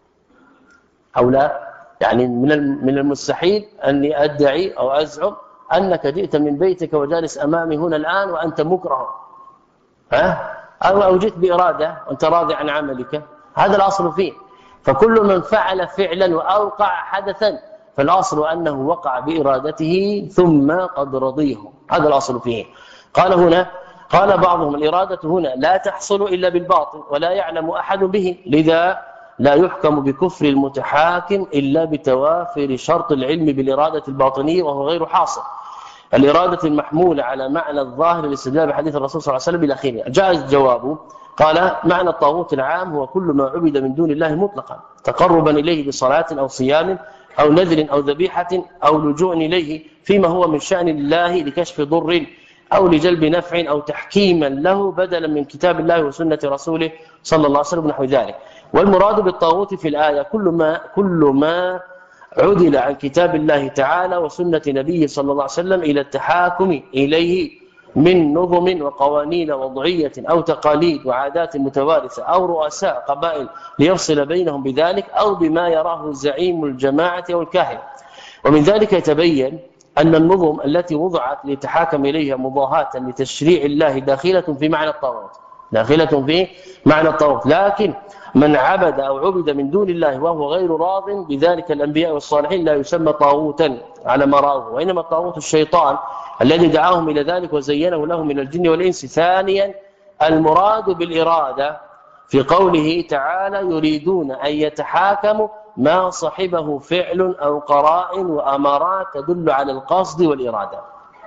أو لا؟ يعني من المستحيل أني أدعي أو أزعم أنك جئت من بيتك وجالس أمامي هنا الآن وأنت مكره، ها؟ أو جئت بإرادة وأنت راضي عن عملك، هذا الأصل فيه. فكل من فعل فعلا وأوقع حدثا فالأصل أنه وقع بإرادته ثم قد رضيه، هذا الأصل فيه. قال هنا قال بعضهم الإرادة هنا لا تحصل إلا بالباطن ولا يعلم أحد به، لذا لا يحكم بكفر المتحاكم إلا بتوافر شرط العلم بالإرادة الباطنية وهو غير حاصل. الإرادة المحمولة على معنى الظاهر الاستدلال بحديث الرسول صلى الله عليه وسلم إلى آخره. جاء الجواب قال: معنى الطاغوت العام هو كل ما عبد من دون الله مطلقا تقربا إليه بصلاة أو صيام أو نذر أو ذبيحة أو لجوء إليه فيما هو من شأن الله لكشف ضر أو لجلب نفع أو تحكيما له بدلا من كتاب الله وسنة رسوله صلى الله عليه وسلم نحو ذلك. والمراد بالطاغوت في الآية كل ما كل ما عدل عن كتاب الله تعالى وسنة نبيه صلى الله عليه وسلم إلى التحاكم إليه من نظم وقوانين وضعية أو تقاليد وعادات متوارثة أو رؤساء قبائل ليفصل بينهم بذلك، أو بما يراه زعيم الجماعة أو الكاهن. ومن ذلك يتبين أن النظم التي وضعت ليتحاكم إليها مضاهاة لتشريع الله داخلة في معنى الطاغوت داخلة في معنى الطاغوت لكن من عبد أو عبد من دون الله وهو غير راض بذلك الأنبياء والصالحين لا يسمى طاغوتا على ما رأوه، وإنما الطاغوت الشيطان الذي دعاهم إلى ذلك وزينه لهم من الجن والإنس. ثانيا المراد بالإرادة في قوله تعالى: يريدون أن يتحاكموا ما صحبه فعل أو قرائن وأمارات تدل على القصد والإرادة.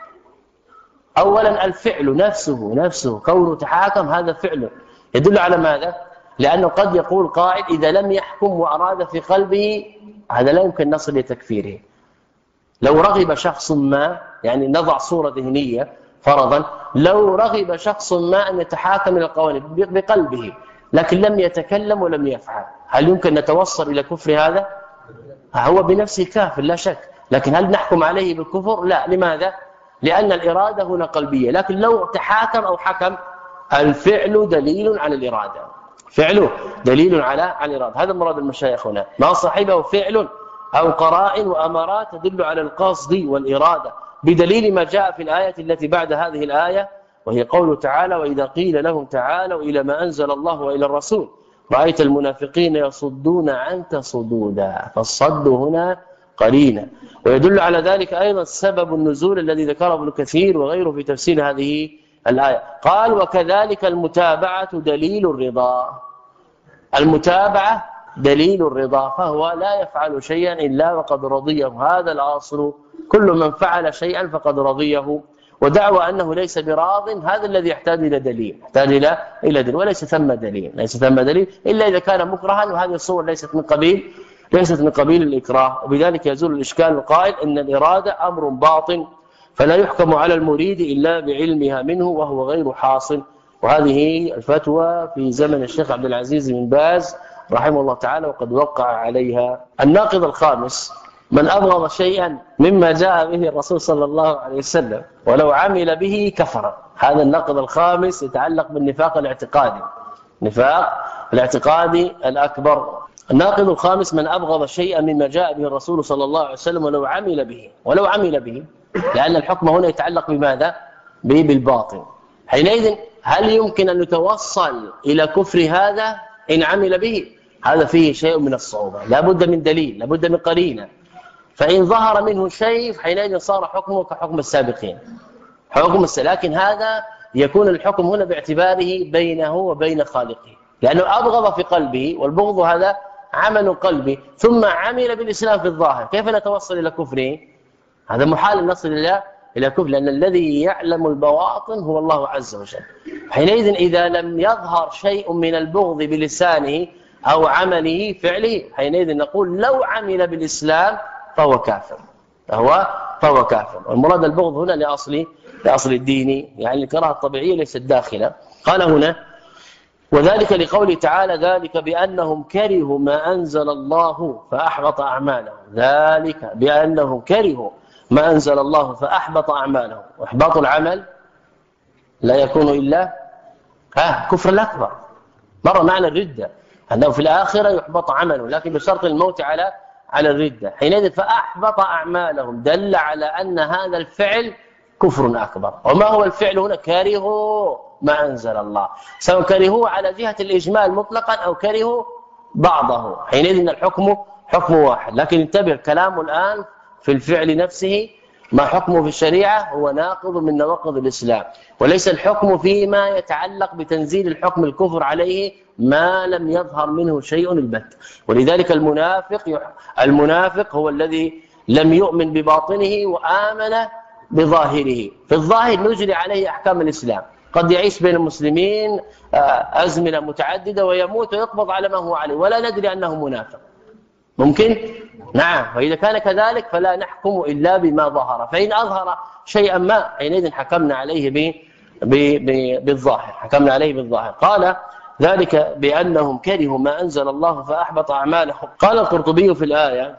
أولا الفعل نفسه نفسه كونه تحاكم هذا فعل يدل على ماذا؟ لأنه قد يقول قائل إذا لم يحكم وأراد في قلبه هذا لا يمكن نصل لتكفيره. لو رغب شخص ما، يعني نضع صورة ذهنية فرضا، لو رغب شخص ما أن يتحاكم إلى القوانين بقلبه لكن لم يتكلم ولم يفعل، هل يمكن نتوصل إلى كفر هذا؟ هو بنفسه كافر لا شك، لكن هل نحكم عليه بالكفر؟ لا. لماذا؟ لأن الإرادة هنا قلبية، لكن لو تحاكم أو حكم الفعل دليل على الإرادة، فعله دليل على على الإرادة. هذا مراد المشايخ هنا، ما صاحبه فعل أو قرائن وأمارات تدل على القصد والإرادة بدليل ما جاء في الآية التي بعد هذه الآية، وهي قوله تعالى: وإذا قيل لهم تعالوا إلى ما أنزل الله وإلى الرسول رأيت المنافقين يصدون عنك صدودا. فالصد هنا قرينة. ويدل على ذلك أيضا سبب النزول الذي ذكره ابن كثير وغيره في تفسير هذه الآية. قال: وكذلك المتابعة دليل الرضا. المتابعة دليل الرضا، فهو لا يفعل شيئا إلا وقد رضيه. هذا الأصل، كل من فعل شيئا فقد رضيه. ودعوى أنه ليس براض هذا الذي يحتاج إلى دليل، يحتاج إلى إلى دليل، وليس ثم دليل، ليس ثم دليل إلا إذا كان مكرها، وهذه الصور ليست من قبيل ليست من قبيل الإكراه. وبذلك يزول الإشكال القائل إن الإرادة أمر باطن فلا يحكم على المريد إلا بعلمها منه وهو غير حاصل. وهذه الفتوى في زمن الشيخ عبد العزيز بن باز رحمه الله تعالى، وقد وقع عليها. الناقض الخامس: من أبغض شيئا مما جاء به الرسول صلى الله عليه وسلم ولو عمل به كفر. هذا الناقض الخامس يتعلق بالنفاق الاعتقادي، نفاق الاعتقادي الأكبر. الناقض الخامس: من أبغض شيئا مما جاء به الرسول صلى الله عليه وسلم ولو عمل به ولو عمل به لأن الحكم هنا يتعلق بماذا؟ بالباطن. حينئذ هل يمكن أن نتوصل إلى كفر هذا إن عمل به؟ هذا فيه شيء من الصعوبة، لا بد من دليل، لا بد من قرينة. فإن ظهر منه شيء حينئذ صار حكمه كحكم السابقين، حكم الس... لكن هذا يكون الحكم هنا باعتباره بينه وبين خالقه، لأنه أبغض في قلبه، والبغض هذا عمل قلبي، ثم عمل بالإسلام في الظاهر. كيف نتوصل إلى كفره؟ هذا محال نصل إلى إلى كفر، لأن الذي يعلم البواطن هو الله عز وجل. حينئذ إذا لم يظهر شيء من البغض بلسانه أو عمله فعله، حينئذ نقول لو عمل بالإسلام فهو كافر، فهو فهو كافر. والمراد البغض هنا لأصل لأصل الدين، يعني الكراهة الطبيعية ليست داخلة. قال هنا: وذلك لقوله تعالى: ذلك بأنهم كرهوا ما أنزل الله فأحبط أعمالهم. ذلك بأنهم كرهوا ما أنزل الله فأحبط أعمالهم. وإحباط العمل لا يكون إلا ها كفر الأكبر. مر معنى الردة أنه في الآخرة يحبط عمله، لكن بشرط الموت على على الردة. حينئذ فأحبط أعمالهم دل على أن هذا الفعل كفر أكبر. وما هو الفعل هنا؟ كرهوا ما أنزل الله، سواء كرهوا على جهة الإجمال مطلقا أو كرهوا بعضه، حينئذ الحكم حكم واحد. لكن انتبه، كلام الآن في الفعل نفسه ما حكمه في الشريعة هو ناقض من نواقض الإسلام، وليس الحكم فيما يتعلق بتنزيل الحكم الكفر عليه ما لم يظهر منه شيء البت. ولذلك المنافق المنافق هو الذي لم يؤمن بباطنه وآمن بظاهره. في الظاهر نجري عليه أحكام الإسلام، قد يعيش بين المسلمين أزمنة متعددة ويموت ويقبض على ما هو عليه ولا ندري أنه منافق. ممكن؟ نعم. وإذا كان كذلك فلا نحكم إلا بما ظهر، فإن أظهر شيئا ما حينئذ حكمنا عليه ب... ب... ب... بالظاهر، حكمنا عليه بالظاهر. قال: ذلك بأنهم كرهوا ما أنزل الله فأحبط أعمالهم. قال القرطبي في الآية: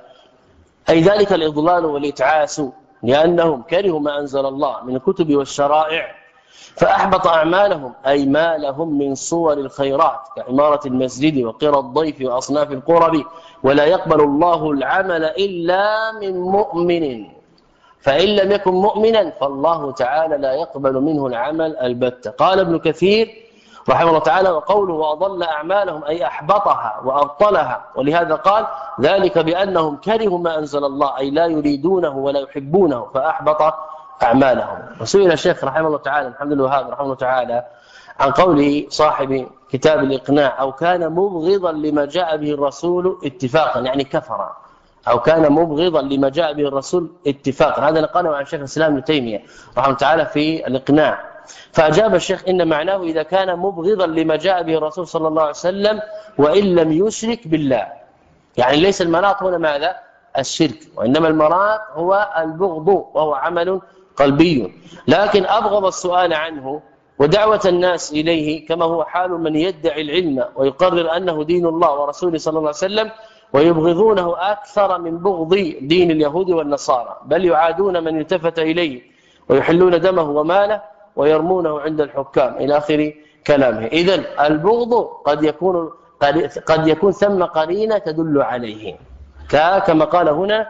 أي ذلك الإضلال والإتعاس، لأنهم كرهوا ما أنزل الله من الكتب والشرائع فأحبط أعمالهم، أي ما لهم من صور الخيرات كعمارة المسجد وقرى الضيف وأصناف القرب. ولا يقبل الله العمل إلا من مؤمن، فإن لم يكن مؤمنا فالله تعالى لا يقبل منه العمل البتة. قال ابن كثير رحمه الله تعالى: وقوله وأضل أعمالهم أي أحبطها وأبطلها. ولهذا قال: ذلك بأنهم كرهوا ما أنزل الله، أي لا يريدونه ولا يحبونه فأحبط أعمالهم. وسئل الشيخ رحمه الله تعالى محمد الوهاب رحمه الله تعالى عن قوله صاحب كتاب الإقناع: أو كان مبغضا لما جاء به الرسول اتفاقا، يعني كفر، أو كان مبغضا لما جاء به الرسول اتفاقا. هذا نقله عن شيخ الإسلام ابن تيمية رحمه الله تعالى في الإقناع. فأجاب الشيخ: إن معناه إذا كان مبغضا لما جاء به الرسول صلى الله عليه وسلم وإن لم يشرك بالله. يعني ليس المراد هنا ماذا؟ الشرك، وإنما المراد هو البغض وهو عمل قلبي، لكن أبغض السؤال عنه ودعوة الناس إليه، كما هو حال من يدعي العلم ويقرر أنه دين الله ورسوله صلى الله عليه وسلم، ويبغضونه أكثر من بغض دين اليهود والنصارى، بل يعادون من التفت إليه ويحلون دمه وماله ويرمونه عند الحكام إلى آخر كلامه. إذن البغض قد يكون قد يكون ثم قرينة تدل عليه، كما قال هنا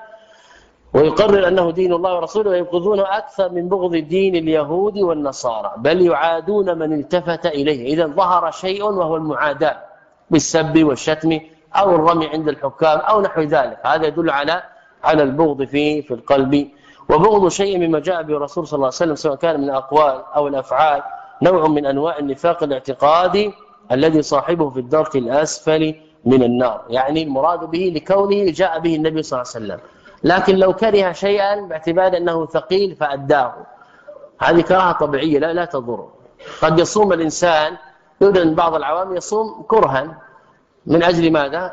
ويقرر أنه دين الله ورسوله ويبغضونه أكثر من بغض دين اليهود والنصارى بل يعادون من التفت إليه. إذا ظهر شيء وهو المعاداة بالسب والشتم أو الرمي عند الحكام أو نحو ذلك، هذا يدل على على البغض في في القلب. وبغض شيء مما جاء به الرسول صلى الله عليه وسلم سواء كان من الأقوال أو الأفعال نوع من أنواع النفاق الاعتقادي الذي صاحبه في الدرك الأسفل من النار، يعني المراد به لكونه جاء به النبي صلى الله عليه وسلم، لكن لو كره شيئا باعتبار أنه ثقيل فأداه، هذه كراهة طبيعية لا لا تضر. قد يصوم الإنسان يوجد من بعض العوام يصوم كرها من أجل ماذا؟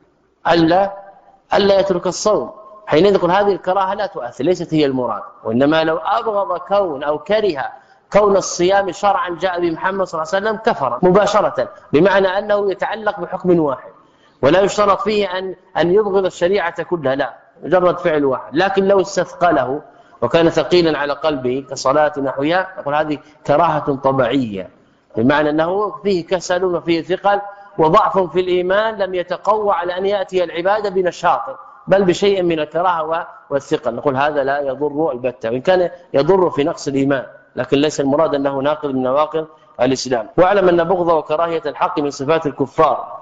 ألا ألا يترك الصوم، حينئذ نقول هذه الكراهة لا تؤثر، ليست هي المراد. وإنما لو أبغض كون أو كره كون الصيام شرعا جاء بمحمد صلى الله عليه وسلم كفر مباشرة، بمعنى أنه يتعلق بحكم واحد ولا يشترط فيه أن أن يبغض الشريعة كلها، لا مجرد فعل واحد. لكن لو استثقله وكان ثقيلا على قلبه كصلاة نحوها نقول هذه كراهة طبيعية، بمعنى أنه فيه كسل وفيه ثقل وضعف في الإيمان لم يتقوى على أن يأتي العبادة بنشاط بل بشيء من الكراهة والثقل، نقول هذا لا يضر البتة، وإن كان يضر في نقص الإيمان لكن ليس المراد أنه ناقض من نواقض الإسلام. واعلم أن بغض وكراهية الحق من صفات الكفار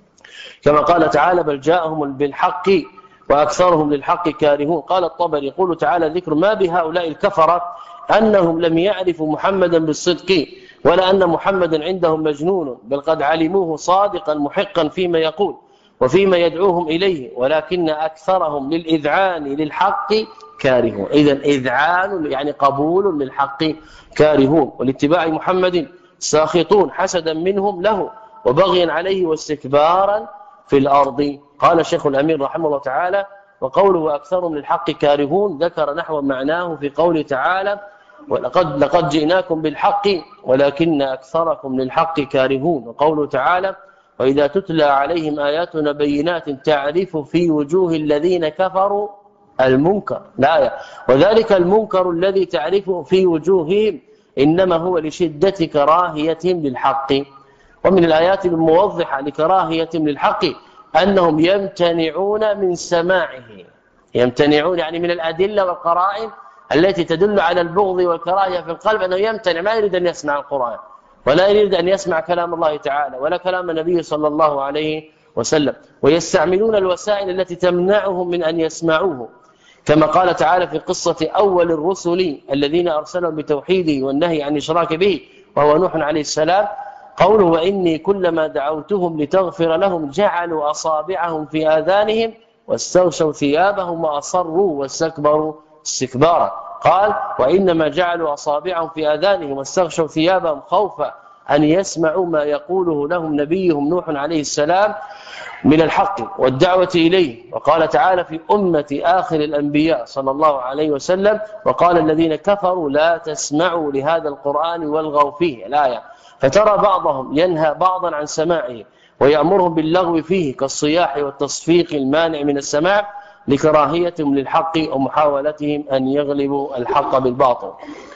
كما قال تعالى بل جاءهم بالحق وأكثرهم للحق كارهون. قال الطبري يقول تعالى ذكر ما بهؤلاء الكفرة أنهم لم يعرفوا محمدا بالصدق ولا أن محمدا عندهم مجنون بل قد علموه صادقا محقا فيما يقول وفيما يدعوهم إليه ولكن أكثرهم للإذعان للحق كارهون. إذن إذعان يعني قبول للحق كارهون، والاتباع محمد ساخطون حسدا منهم له وبغيا عليه واستكبارا في الأرض. قال الشيخ الأمير رحمه الله تعالى وقوله أكثرهم للحق كارهون ذكر نحو معناه في قوله تعالى ولقد لقد جئناكم بالحق ولكن أكثركم للحق كارهون. وقوله تعالى وإذا تتلى عليهم آياتنا بينات تعرف في وجوه الذين كفروا المنكر الآية وذلك المنكر الذي تعرفه في وجوههم إنما هو لشدة كراهيتهم للحق. ومن الآيات الموضحة لكراهيتهم للحق أنهم يمتنعون من سماعه، يمتنعون يعني من الأدلة والقرائن التي تدل على البغض والكراهية في القلب، أنه يمتنع ما يريد أن يسمع القرآن ولا يريد أن يسمع كلام الله تعالى ولا كلام النبي صلى الله عليه وسلم، ويستعملون الوسائل التي تمنعهم من أن يسمعوه كما قال تعالى في قصة أول الرسل الذين أرسلهم بتوحيده والنهي عن الإشراك به وهو نوح عليه السلام قوله وإني كلما دعوتهم لتغفر لهم جعلوا أصابعهم في آذانهم واستغشوا ثيابهم وأصروا واستكبروا استكبارا. قال وإنما جعلوا أصابعهم في آذانهم واستغشوا ثيابهم خوفا أن يسمعوا ما يقوله لهم نبيهم نوح عليه السلام من الحق والدعوة إليه. وقال تعالى في أمة آخر الأنبياء صلى الله عليه وسلم وقال الذين كفروا لا تسمعوا لهذا القرآن والغوا فيه الآية. فترى بعضهم ينهى بعضا عن سماعه ويأمرهم باللغو فيه كالصياح والتصفيق المانع من السماع لكراهيتهم للحق ومحاولتهم أن يغلبوا الحق بالباطل.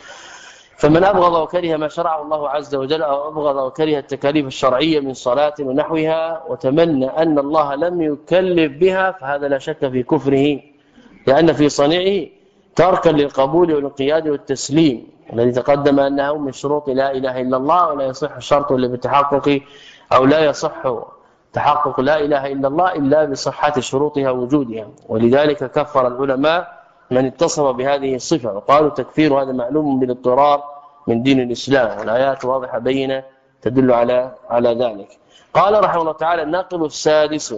فمن أبغض وكره ما شرعه الله عز وجل أو أبغض وكره التكاليف الشرعية من صلاة ونحوها وتمنى أن الله لم يكلف بها فهذا لا شك في كفره، لأن في صنيعه تركا للقبول والانقياد والتسليم الذي تقدم أنه من شروط لا إله إلا الله ولا يصح الشرط إلا بتحقق أو لا يصح تحقق لا إله إلا الله إلا بصحة شروطها وجودها. ولذلك كفر العلماء من اتصف بهذه الصفة وقالوا تكفير هذا معلوم بالاضطرار من دين الإسلام، والآيات واضحة بينة تدل على على ذلك. قال رحمه الله تعالى الناقض السادس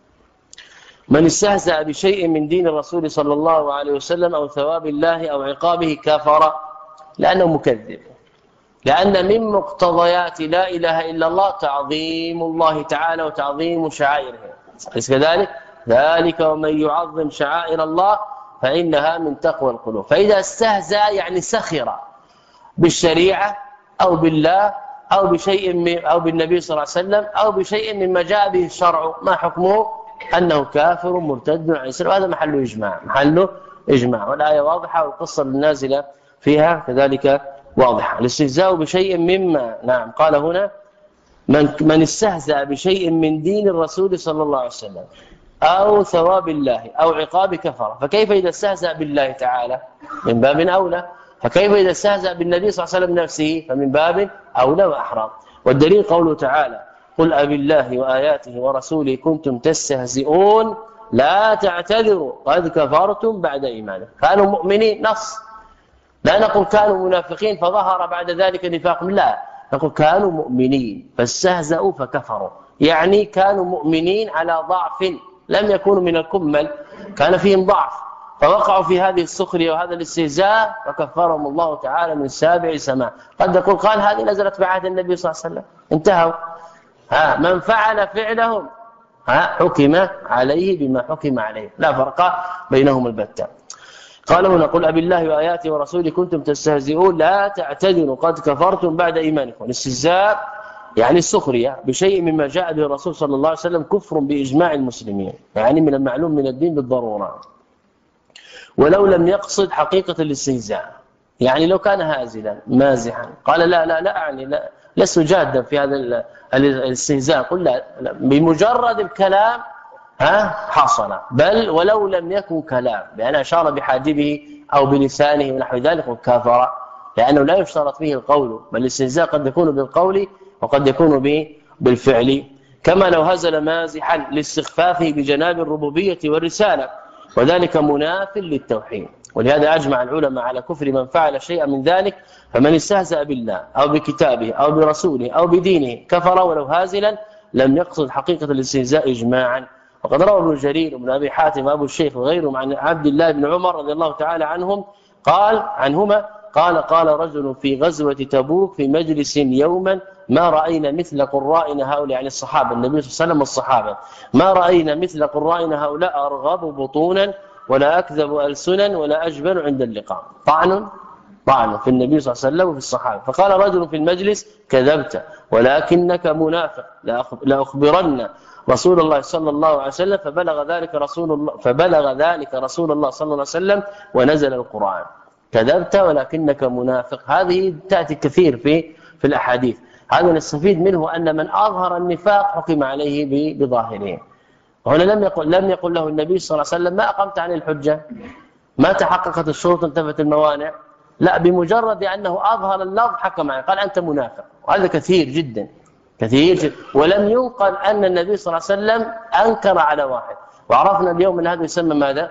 من استهزأ بشيء من دين الرسول صلى الله عليه وسلم أو ثواب الله أو عقابه كفر لأنه مكذب، لأن من مقتضيات لا إله إلا الله تعظيم الله تعالى وتعظيم شعائره، أليس كذلك؟ ذلك ومن يعظم شعائر الله فإنها من تقوى القلوب. فإذا استهزأ يعني سخر بالشريعة أو بالله أو بشيء من أو بالنبي صلى الله عليه وسلم أو بشيء مما جاء به الشرع ما حكمه؟ أنه كافر مرتد عن الإسلام، وهذا محله إجماع محله إجماع والآية واضحة والقصة النازلة فيها كذلك واضحة. الاستهزاء بشيء مما نعم قال هنا من من استهزأ بشيء من دين الرسول صلى الله عليه وسلم أو ثواب الله أو عقاب كفر، فكيف إذا استهزأ بالله تعالى؟ من باب أولى. فكيف إذا استهزأ بالنبي صلى الله عليه وسلم نفسه؟ فمن باب أولى وأحرى. والدليل قوله تعالى: قل أبي الله وآياته ورسوله كنتم تستهزئون لا تعتذروا قد كفرتم بعد إيمانكم. كانوا مؤمنين نص، لا نقول كانوا منافقين فظهر بعد ذلك نفاقهم، لا، نقول كانوا مؤمنين فاستهزأوا فكفروا، يعني كانوا مؤمنين على ضعف، لم يكونوا من الكمل، كان فيهم ضعف فوقعوا في هذه السخرية وهذا الاستهزاء فكفرهم الله تعالى من سابع سماء. قد يقول قال هذه نزلت في عهد النبي صلى الله عليه وسلم، انتهوا. ها من فعل فعلهم ها حكم عليه بما حكم عليه، لا فرق بينهم البتة. قال هنا: قل أبي الله وآياته ورسوله كنتم تستهزئون لا تعتذروا قد كفرتم بعد إيمانكم. الاستهزاء يعني السخرية بشيء مما جاء به الرسول صلى الله عليه وسلم كفر بإجماع المسلمين، يعني من المعلوم من الدين بالضرورة، ولو لم يقصد حقيقة الاستهزاء. يعني لو كان هازلا مازحا قال لا لا لا أعني لا لست جادا في هذا الاستهزاء، قل لا, لا بمجرد الكلام ها حصل، بل ولو لم يكن كلام بأن أشار بحاجبه أو بلسانه ونحو ذلك كافر، لأنه لا يشترط فيه القول، بل الاستهزاء قد يكون بالقول وقد يكون به بالفعل. كما لو هزل مازحا لاستخفافه بجناب الربوبية والرسالة، وذلك مناف للتوحيد. ولهذا أجمع العلماء على كفر من فعل شيئا من ذلك، فمن استهزأ بالله أو بكتابه أو برسوله أو بدينه كفر ولو هازلا لم يقصد حقيقة الاستهزاء إجماعا. وقد روى ابن جرير وابن أبي حاتم وأبو الشيخ وغيرهم عن عبد الله بن عمر رضي الله تعالى عنهم قال عنهما قال قال رجل في غزوة تبوك في مجلس يوما: ما رأينا مثل قرائنا هؤلاء، يعني الصحابة، النبي صلى الله عليه وسلم والصحابة، ما رأينا مثل قرائنا هؤلاء أرغب بطونا ولا أكذب ألسنا ولا أجبن عند اللقاء. طعن طعن في النبي صلى الله عليه وسلم وفي الصحابة. فقال رجل في المجلس: كذبت ولكنك منافق، لأخبرن رسول الله صلى الله عليه وسلم. فبلغ ذلك رسول الله فبلغ ذلك رسول الله صلى الله عليه وسلم ونزل القرآن. كذبت ولكنك منافق، هذه تأتي كثير في في الأحاديث. هذا نستفيد منه أن من أظهر النفاق حكم عليه بظاهره. هنا لم يقل لم يقل له النبي صلى الله عليه وسلم: ما أقمت عن الحجة، ما تحققت الشروط، انتفت الموانع، لا، بمجرد أنه أظهر اللفظ حكم عليه، قال أنت منافق. وهذا كثير جدا كثير جدا. ولم ينقل أن النبي صلى الله عليه وسلم أنكر على واحد. وعرفنا اليوم أن هذا يسمى ماذا؟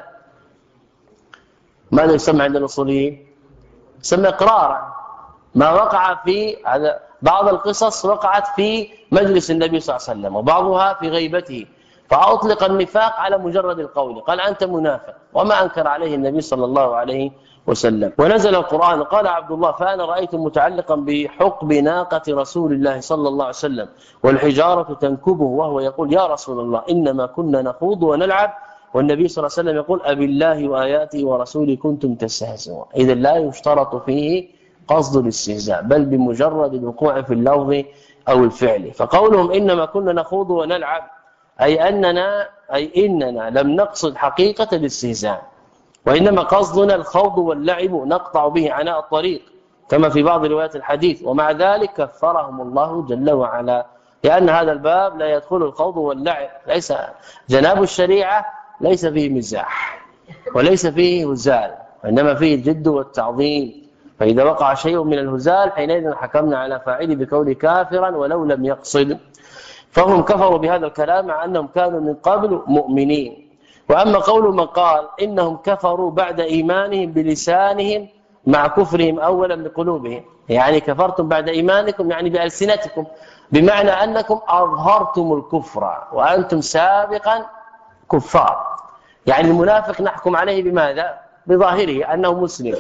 ماذا يسمى عند الأصوليين؟ يسمى إقرارا. ما وقع في هذا بعض القصص وقعت في مجلس النبي صلى الله عليه وسلم وبعضها في غيبته، فأطلق النفاق على مجرد القول، قال أنت منافق، وما أنكر عليه النبي صلى الله عليه وسلم. ونزل القرآن. قال عبد الله: فأنا رأيت متعلقا بحقب ناقة رسول الله صلى الله عليه وسلم والحجارة تنكبه وهو يقول: يا رسول الله إنما كنا نخوض ونلعب، والنبي صلى الله عليه وسلم يقول: أبي الله وآياته ورسوله كنتم تستهزئون. إذا لا يشترط فيه قصد الاستهزاء، بل بمجرد الوقوع في اللفظ أو الفعل. فقولهم إنما كنا نخوض ونلعب أي أننا أي إننا لم نقصد حقيقة الاستهزاء، وإنما قصدنا الخوض واللعب نقطع به عناء الطريق، كما في بعض روايات الحديث. ومع ذلك كفرهم الله جل وعلا، لأن هذا الباب لا يدخل الخوض واللعب. ليس جناب الشريعة ليس فيه مزاح وليس فيه هزال، وإنما فيه الجد والتعظيم. فإذا وقع شيء من الهزال حينئذ حكمنا على فاعله بكون كافرا ولو لم يقصد. فهم كفروا بهذا الكلام مع أنهم كانوا من قبل مؤمنين. وأما قول من قال إنهم كفروا بعد إيمانهم بلسانهم مع كفرهم أولا بقلوبهم، يعني كفرتم بعد إيمانكم يعني بألسنتكم، بمعنى أنكم أظهرتم الكفر وأنتم سابقا كفار. يعني المنافق نحكم عليه بماذا؟ بظاهره أنه مسلم،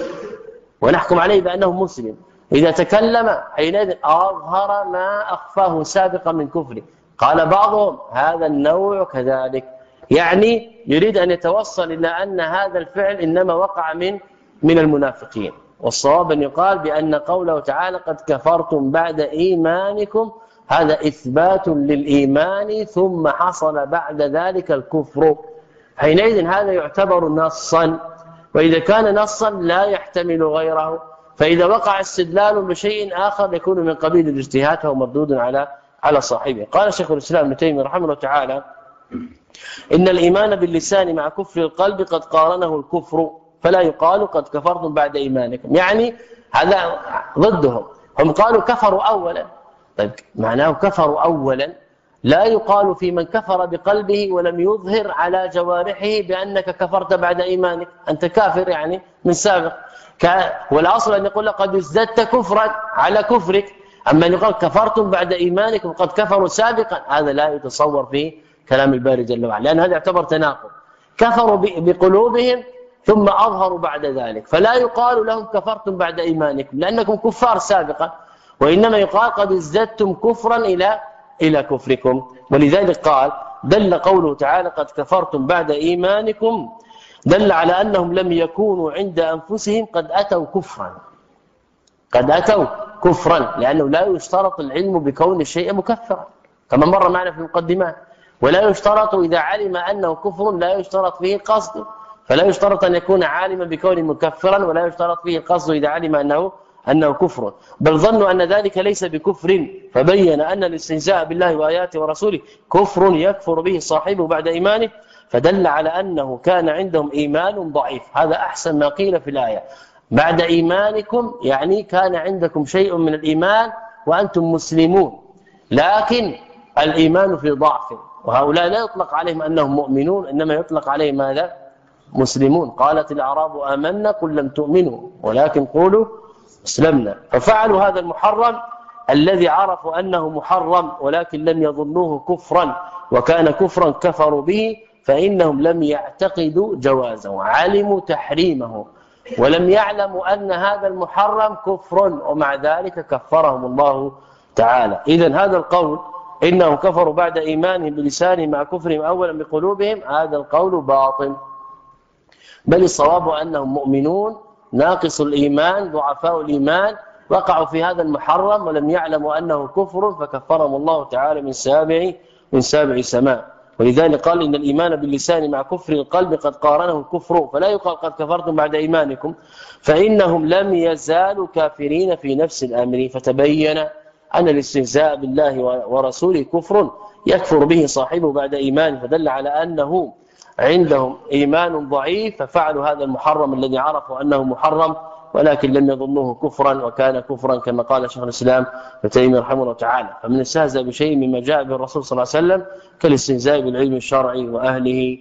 ونحكم عليه بأنه مسلم. إذا تكلم حينئذ أظهر ما أخفاه سابقا من كفره. قال بعضهم هذا النوع كذلك، يعني يريد أن يتوصل إلى أن هذا الفعل إنما وقع من من المنافقين. والصواب أن يقال بأن قوله تعالى قد كفرتم بعد إيمانكم هذا إثبات للإيمان ثم حصل بعد ذلك الكفر، حينئذ هذا يعتبر نصا. وإذا كان نصا لا يحتمل غيره، فإذا وقع استدلال بشيء آخر يكون من قبيل الاجتهاد فهو مردود على على صاحبه. قال شيخ الإسلام ابن تيمية رحمه الله تعالى: إن الإيمان باللسان مع كفر القلب قد قارنه الكفر فلا يقال قد كفرتم بعد إيمانكم. يعني هذا ضدهم، هم قالوا كفروا أولا. طيب معناه كفروا أولا لا يقال في من كفر بقلبه ولم يظهر على جوارحه بأنك كفرت بعد إيمانك، أنت كافر يعني من سابق. والأصل أن يقول قد ازددت كفرا على كفرك، أما أن يقول كفرتم بعد إيمانكم قد كفروا سابقا، هذا لا يتصور في كلام الباري جل وعلا، لأن هذا يعتبر تناقض. كفروا بقلوبهم ثم أظهروا بعد ذلك، فلا يقال لهم كفرتم بعد إيمانكم لأنكم كفار سابقا، وإنما يقال قد ازددتم كفرا إلى إلى كفركم. ولذلك قال دل قوله تعالى قد كفرتم بعد إيمانكم دل على أنهم لم يكونوا عند أنفسهم قد أتوا كفرا، قد أتوا كفرا، لأنه لا يشترط العلم بكون الشيء مكفرا كما مر معنا في المقدمات، ولا يشترط إذا علم أنه كفر لا يشترط فيه القصد، فلا يشترط أن يكون عالما بكون مكفرا، ولا يشترط فيه القصد إذا علم أنه أنه كفر، بل ظنوا أن ذلك ليس بكفر، فبين أن الاستهزاء بالله وآياته ورسوله كفر يكفر به صاحبه بعد إيمانه، فدل على أنه كان عندهم إيمان ضعيف. هذا أحسن ما قيل في الآية، بعد إيمانكم يعني كان عندكم شيء من الإيمان وأنتم مسلمون، لكن الإيمان في ضعف، وهؤلاء لا يطلق عليهم أنهم مؤمنون، إنما يطلق عليهم ماذا؟ مسلمون. قالت الأعراب آمنا قل لم تؤمنوا ولكن قولوا اسلمنا، ففعلوا هذا المحرم الذي عرفوا أنه محرم ولكن لم يظنوه كفرا، وكان كفرا كفروا به، فإنهم لم يعتقدوا جوازه، علموا تحريمه ولم يعلموا أن هذا المحرم كفر، ومع ذلك كفرهم الله تعالى. إذن هذا القول إنهم كفروا بعد إيمانهم بلسانهم مع كفرهم أولا بقلوبهم، هذا القول باطل، بل الصواب أنهم مؤمنون ناقص الإيمان ضعفاء الإيمان وقعوا في هذا المحرم ولم يعلموا أنه كفر، فكفرهم الله تعالى من سابع من سابع سماء. ولذلك قال إن الإيمان باللسان مع كفر القلب قد قارنه الكفر، فلا يقال قد كفرتم بعد إيمانكم، فإنهم لم يزالوا كافرين في نفس الأمر، فتبين أن الاستهزاء بالله ورسوله كفر يكفر به صاحبه بعد إيمانه، فدل على أنه عندهم إيمان ضعيف، ففعلوا هذا المحرم الذي عرفوا أنه محرم ولكن لم يظنوه كفرا، وكان كفرا كما قال شيخ الإسلام ابن تيمية رحمه الله تعالى. فمن استهزأ بشيء مما جاء به الرسول صلى الله عليه وسلم كالاستهزاء بالعلم الشرعي وأهله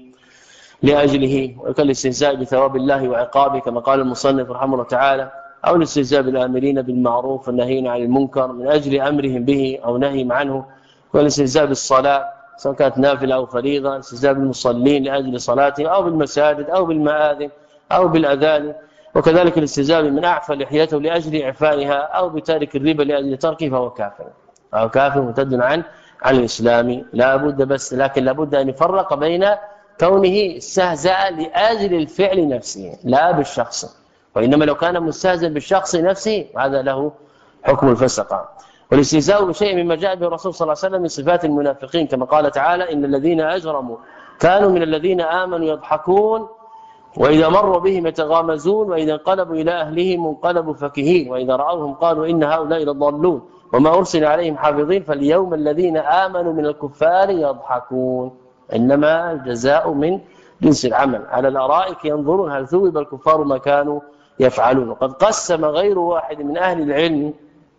لأجله، وكالاستهزاء بثواب الله وعقابه كما قال المصنف رحمه الله تعالى، أو الاستهزاء بالآمرين بالمعروف والناهين عن المنكر من أجل أمرهم به أو نهيهم عنه، والاستهزاء بالصلاة سواء كانت نافلة أو فريضة، الاستهزاء بالمصلين لأجل صلاتهم أو بالمساجد أو بالمآذن أو بالأذان، وكذلك الاستهزاء من أعفى لحيته لأجل إعفائها أو بتارك الربا لأجل تركه فهو كافر، أو كافر مرتد عن عن الإسلام. لا بد بس لكن لا بد أن يفرق بين كونه استهزأ لأجل الفعل نفسه لا بالشخص، وإنما لو كان مستهزئا بالشخص نفسه هذا له حكم الفسق. والاستهزاء بشيء مما جاء به الرسول صلى الله عليه وسلم من صفات المنافقين كما قال تعالى إن الذين أجرموا كانوا من الذين آمنوا يضحكون وإذا مروا بهم يتغامزون وإذا انقلبوا إلى أهلهم انقلبوا فكهين وإذا رأوهم قالوا إن هؤلاء لضالون وما أرسل عليهم حافظين فاليوم الذين آمنوا من الكفار يضحكون. إنما الجزاء من جنس العمل، على الأرائك ينظرون هل ثوب الكفار ما كانوا يفعلون. وقد قسم غير واحد من أهل العلم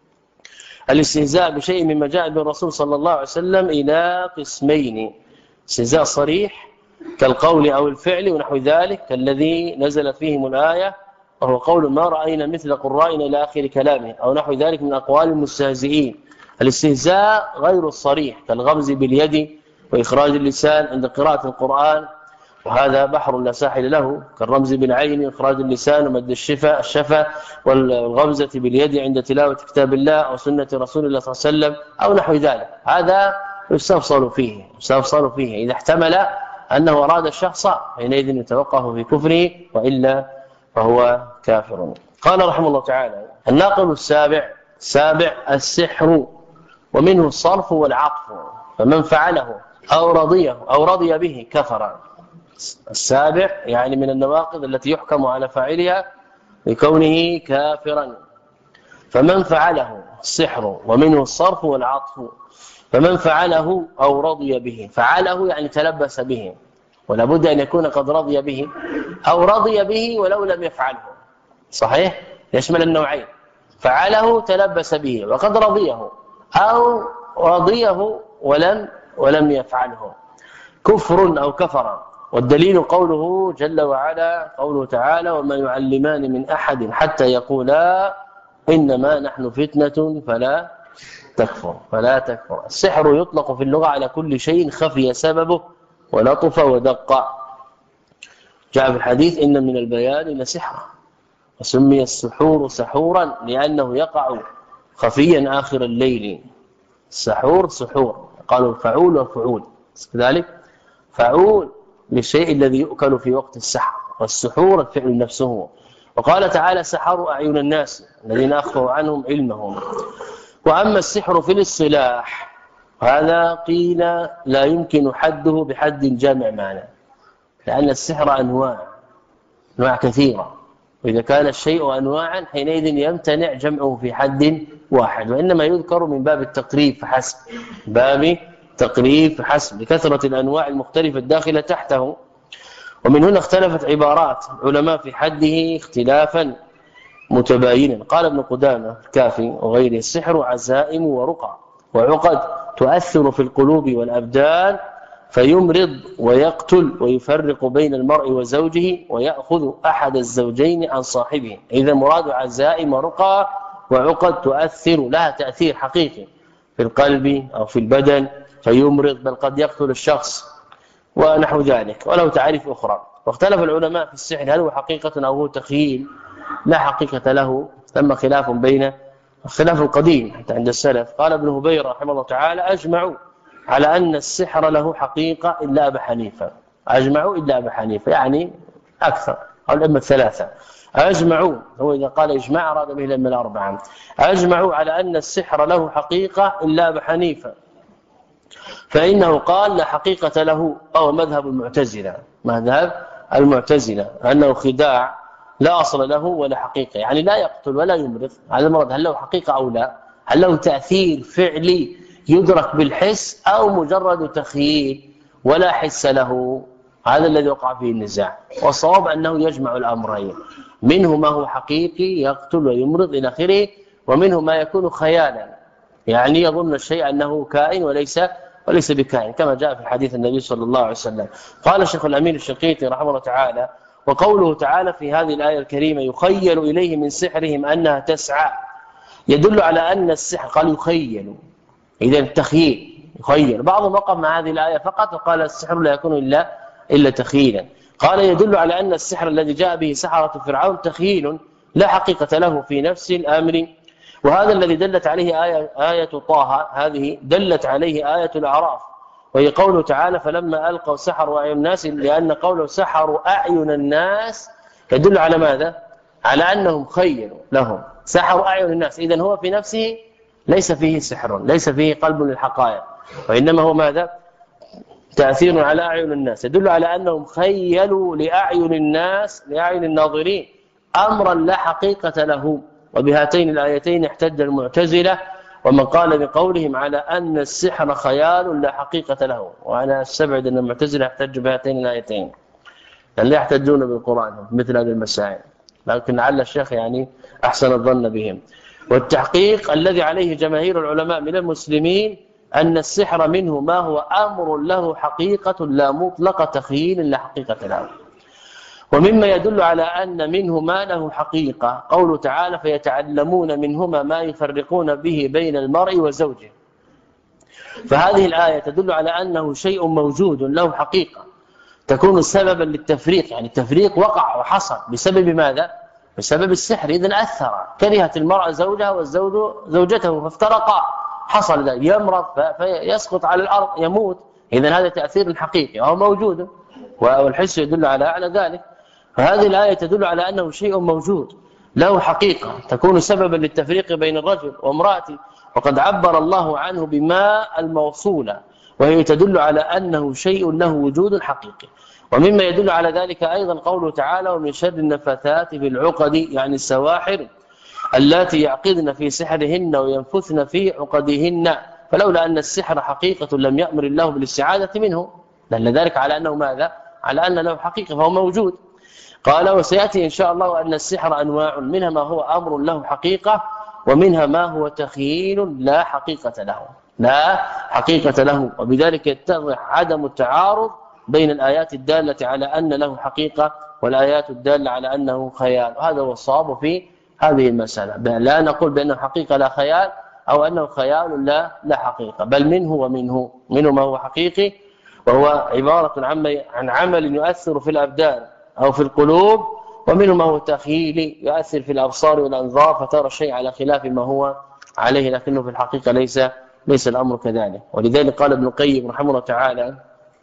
الاستهزاء بشيء مما جاء به الرسول صلى الله عليه وسلم إلى قسمين: استهزاء صريح كالقول أو الفعل ونحو ذلك كالذي نزل فيهم الآية وهو قول ما رأينا مثل قرائنا إلى آخر كلامه أو نحو ذلك من أقوال المستهزئين. الاستهزاء غير الصريح كالغمز باليد وإخراج اللسان عند قراءة القرآن، وهذا بحر لا ساحل له، كالرمز بالعين وإخراج اللسان ومد الشفة الشفة والغمزة باليد عند تلاوة كتاب الله أو سنة رسول الله صلى الله عليه وسلم أو نحو ذلك. هذا يستفصل فيه يستفصل فيه إذا احتمل أنه أراد الشخص حينئذ يتوقف في كفره وإلا فهو كافر. قال رحمه الله تعالى: الناقض السابع سابع السحر ومنه الصرف والعطف، فمن فعله أو رضيه أو رضي به كفر. السابع يعني من النواقض التي يحكم على فاعلها بكونه كافرا. فمن فعله السحر ومنه الصرف والعطف، فمن فعله أو رضي به، فعله يعني تلبس به، ولا بد أن يكون قد رضي به، أو رضي به ولو لم يفعله، صحيح؟ يشمل النوعين، فعله تلبس به وقد رضيه، أو رضيه ولم ولم يفعله، كفر أو كفر. والدليل قوله جل وعلا، قوله تعالى: وما يعلمان من أحد حتى يقولا إنما نحن فتنة فلا تكفر فلا تكفر. السحر يطلق في اللغة على كل شيء خفي سببه ولطف ودق. جاء في الحديث: إن من البيان لسحرا، وسمي السحور سحورا لأنه يقع خفيا آخر الليل. السحور سحور، قالوا فعول وفعول، كذلك فعول للشيء الذي يؤكل في وقت السحر، والسحور الفعل نفسه. وقال تعالى: سحروا أعين الناس الذين أخفوا عنهم علمهم. وأما السحر في الاصطلاح هذا قيل لا يمكن حده بحد جامع معنى، لأن السحر أنواع أنواع كثيرة، وإذا كان الشيء أنواعا حينئذ يمتنع جمعه في حد واحد، وإنما يذكر من باب التقريب فحسب، باب تقريب فحسب لكثرة الأنواع المختلفة الداخلة تحته. ومن هنا اختلفت عبارات العلماء في حده اختلافا متباينا. قال ابن قدامة الكافي وغيره: السحر عزائم ورقى وعقد تؤثر في القلوب والأبدان، فيمرض ويقتل ويفرق بين المرء وزوجه، ويأخذ أحد الزوجين عن صاحبه. إذا مراد عزائم ورقى وعقد تؤثر، لها تأثير حقيقي في القلب أو في البدن، فيمرض بل قد يقتل الشخص ونحو ذلك، وله تعريف أخرى. واختلف العلماء في السحر هل هو حقيقة أو هو تخيل. لا حقيقة له، ثم خلاف بين الخلاف القديم حتى عند السلف. قال ابن هبيرة رحمه الله تعالى: أجمعوا على أن السحر له حقيقة إلا أبا حنيفة. أجمعوا إلا أبا حنيفة يعني أكثر، أو الأئمة الثلاثة أجمعوا. هو إذا قال إجماع أراد به الأئمة الأربعة. أجمعوا على أن السحر له حقيقة إلا أبا حنيفة، فإنه قال لا حقيقة له، أو مذهب المعتزلة، مذهب المعتزلة أنه خداع لا أصل له ولا حقيقة، يعني لا يقتل ولا يمرض. هذا المرض هل له حقيقة أو لا؟ هل له تأثير فعلي يدرك بالحس، أو مجرد تخيل ولا حس له؟ هذا الذي وقع فيه النزاع. والصواب أنه يجمع الأمرين، منه ما هو حقيقي يقتل ويمرض إلى آخره، ومنه ما يكون خيالا، يعني يظن الشيء أنه كائن وليس وليس بكائن، كما جاء في حديث النبي صلى الله عليه وسلم. قال الشيخ الأمين الشنقيطي رحمه الله تعالى: وقوله تعالى في هذه الآية الكريمة: يخيل إليه من سحرهم أنها تسعى، يدل على أن السحر، قال يخيل، إذا التخيل يخيل. بعضهم وقف مع هذه الآية فقط وقال السحر لا يكون إلا إلا تخيلا. قال يدل على أن السحر الذي جاء به سحرة فرعون تخيل لا حقيقة له في نفس الأمر. وهذا الذي دلت عليه آية, آية طه، هذه دلت عليه آية الأعراف، وهي قوله تعالى: فلما ألقوا سحروا أعين الناس، لأن قوله سحروا أعين الناس يدل على ماذا؟ على أنهم خيلوا لهم، سحروا أعين الناس. إذن هو في نفسه ليس فيه سحر، ليس فيه قلب للحقائق، وإنما هو ماذا؟ تأثير على أعين الناس، يدل على أنهم خيلوا لأعين الناس، لأعين الناظرين، أمرا لا حقيقة له. وبهاتين الآيتين احتج المعتزلة ومن قال بقولهم على أن السحر خيال لا حقيقة له. وأنا استبعد أن المعتزلة يحتج بهاتين الآيتين، لأن لا يحتجون بالقرآن مثل هذه المسائل، لكن لعل الشيخ يعني أحسن الظن بهم. والتحقيق الذي عليه جماهير العلماء من المسلمين أن السحر منه ما هو أمر له حقيقة لا مطلق تخيل لا حقيقة له. ومما يدل على أن منه ما له حقيقة قوله تعالى: فيتعلمون منهما ما يفرقون به بين المرء وزوجه. فهذه الآية تدل على أنه شيء موجود له حقيقة تكون سببا للتفريق، يعني التفريق وقع وحصل بسبب ماذا؟ بسبب السحر. إذن أثر، كرهت المرأة زوجها والزوج زوجته فافترقا، حصل ذلك، يمرض فيسقط على الأرض يموت. إذن هذا تأثير حقيقي وهو موجود، والحس يدل على على ذلك. فهذه الآية تدل على أنه شيء موجود له حقيقة تكون سببا للتفريق بين الرجل وامرأته، وقد عبر الله عنه بما الموصولة، وهي تدل على أنه شيء له وجود حقيقي. ومما يدل على ذلك أيضا قوله تعالى: ومن شر النفاثات في العقد، يعني السواحر اللاتي يعقدن في سحرهن وينفثن في عقدهن، فلولا أن السحر حقيقة لم يأمر الله بالاستعاذة منه، دل ذلك على أنه ماذا؟ على أن له حقيقة فهو موجود. قال وسيأتي إن شاء الله أن السحر أنواع، منها ما هو أمر له حقيقة، ومنها ما هو تخيل لا حقيقة له لا حقيقة له وبذلك يتضح عدم التعارض بين الآيات الدالة على أن له حقيقة والآيات الدالة على أنه خيال. وهذا هو الصواب في هذه المسألة، لا نقول بأنه حقيقة لا خيال أو أنه خيال لا لا حقيقة، بل منه ومنه منه ما هو حقيقي، وهو عبارة عن عمل يؤثر في الأبدان أو في القلوب، ومنه ما هو تخيلي يؤثر في الأبصار والأنظار فترى الشيء على خلاف ما هو عليه، لكنه في الحقيقة ليس ليس الأمر كذلك. ولذلك قال ابن القيم رحمه الله تعالى: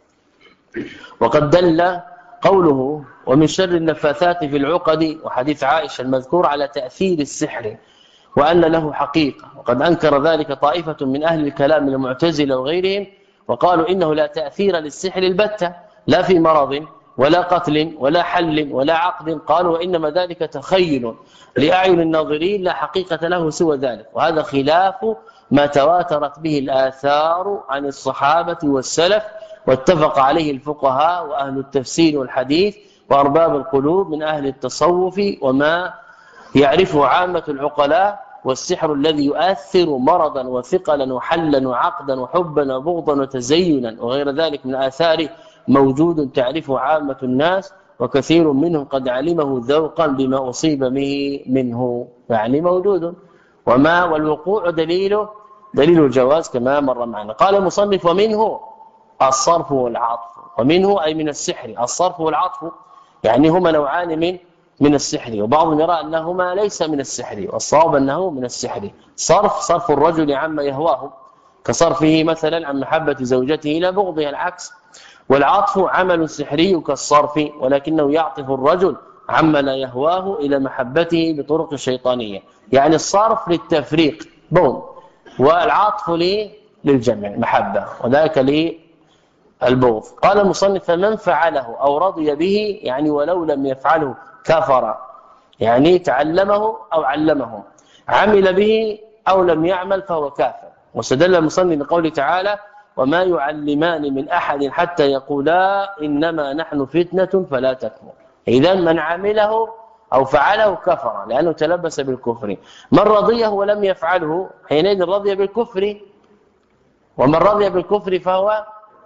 وقد دل قوله ومن شر النفاثات في العقد وحديث عائشة المذكور على تأثير السحر وأن له حقيقة، وقد أنكر ذلك طائفة من أهل الكلام المعتزلة وغيرهم، وقالوا إنه لا تأثير للسحر البتة، لا في مرض ولا قتل ولا حل ولا عقد، قالوا وإنما ذلك تخيل لأعين الناظرين لا حقيقة له سوى ذلك. وهذا خلاف ما تواترت به الآثار عن الصحابة والسلف، واتفق عليه الفقهاء وأهل التفسير والحديث وأرباب القلوب من أهل التصوف، وما يعرفه عامة العقلاء. والسحر الذي يؤثر مرضا وثقلا وحلا وعقدا وحبا وبغضا وتزينا وغير ذلك من آثار موجود تعرفه عامة الناس، وكثير منهم قد علمه ذوقا بما أصيب به منه، يعني موجود. وما والوقوع دليله دليل الجواز كما مر معنا. قال المصنف ومنه الصرف والعطف، ومنه أي من السحر الصرف والعطف، يعني هما نوعان من من السحر، وبعضهم يرى أنهما ليس من السحر، والصواب أنه من السحر. صرف صرف الرجل عما يهواه، كصرفه مثلا عن محبة زوجته إلى بغضها العكس. والعطف عمل سحري كالصرف، ولكنه يعطف الرجل عما لا يهواه إلى محبته بطرق شيطانية، يعني الصرف للتفريق بون، والعطف للجمع محبة، وذلك للبغض. قال المصنف فمن فعله أو رضي به، يعني ولو لم يفعله كفر، يعني تعلمه أو علمه، عمل به أو لم يعمل فهو كافر. واستدل المصنف بقوله تعالى وما يعلمان من أحد حتى يقولا إنما نحن فتنة فلا تكفر. إذا من عمله أو فعله كفر لأنه تلبس بالكفر. من رضيه ولم يفعله حينئذ رضي بالكفر، ومن رضي بالكفر فهو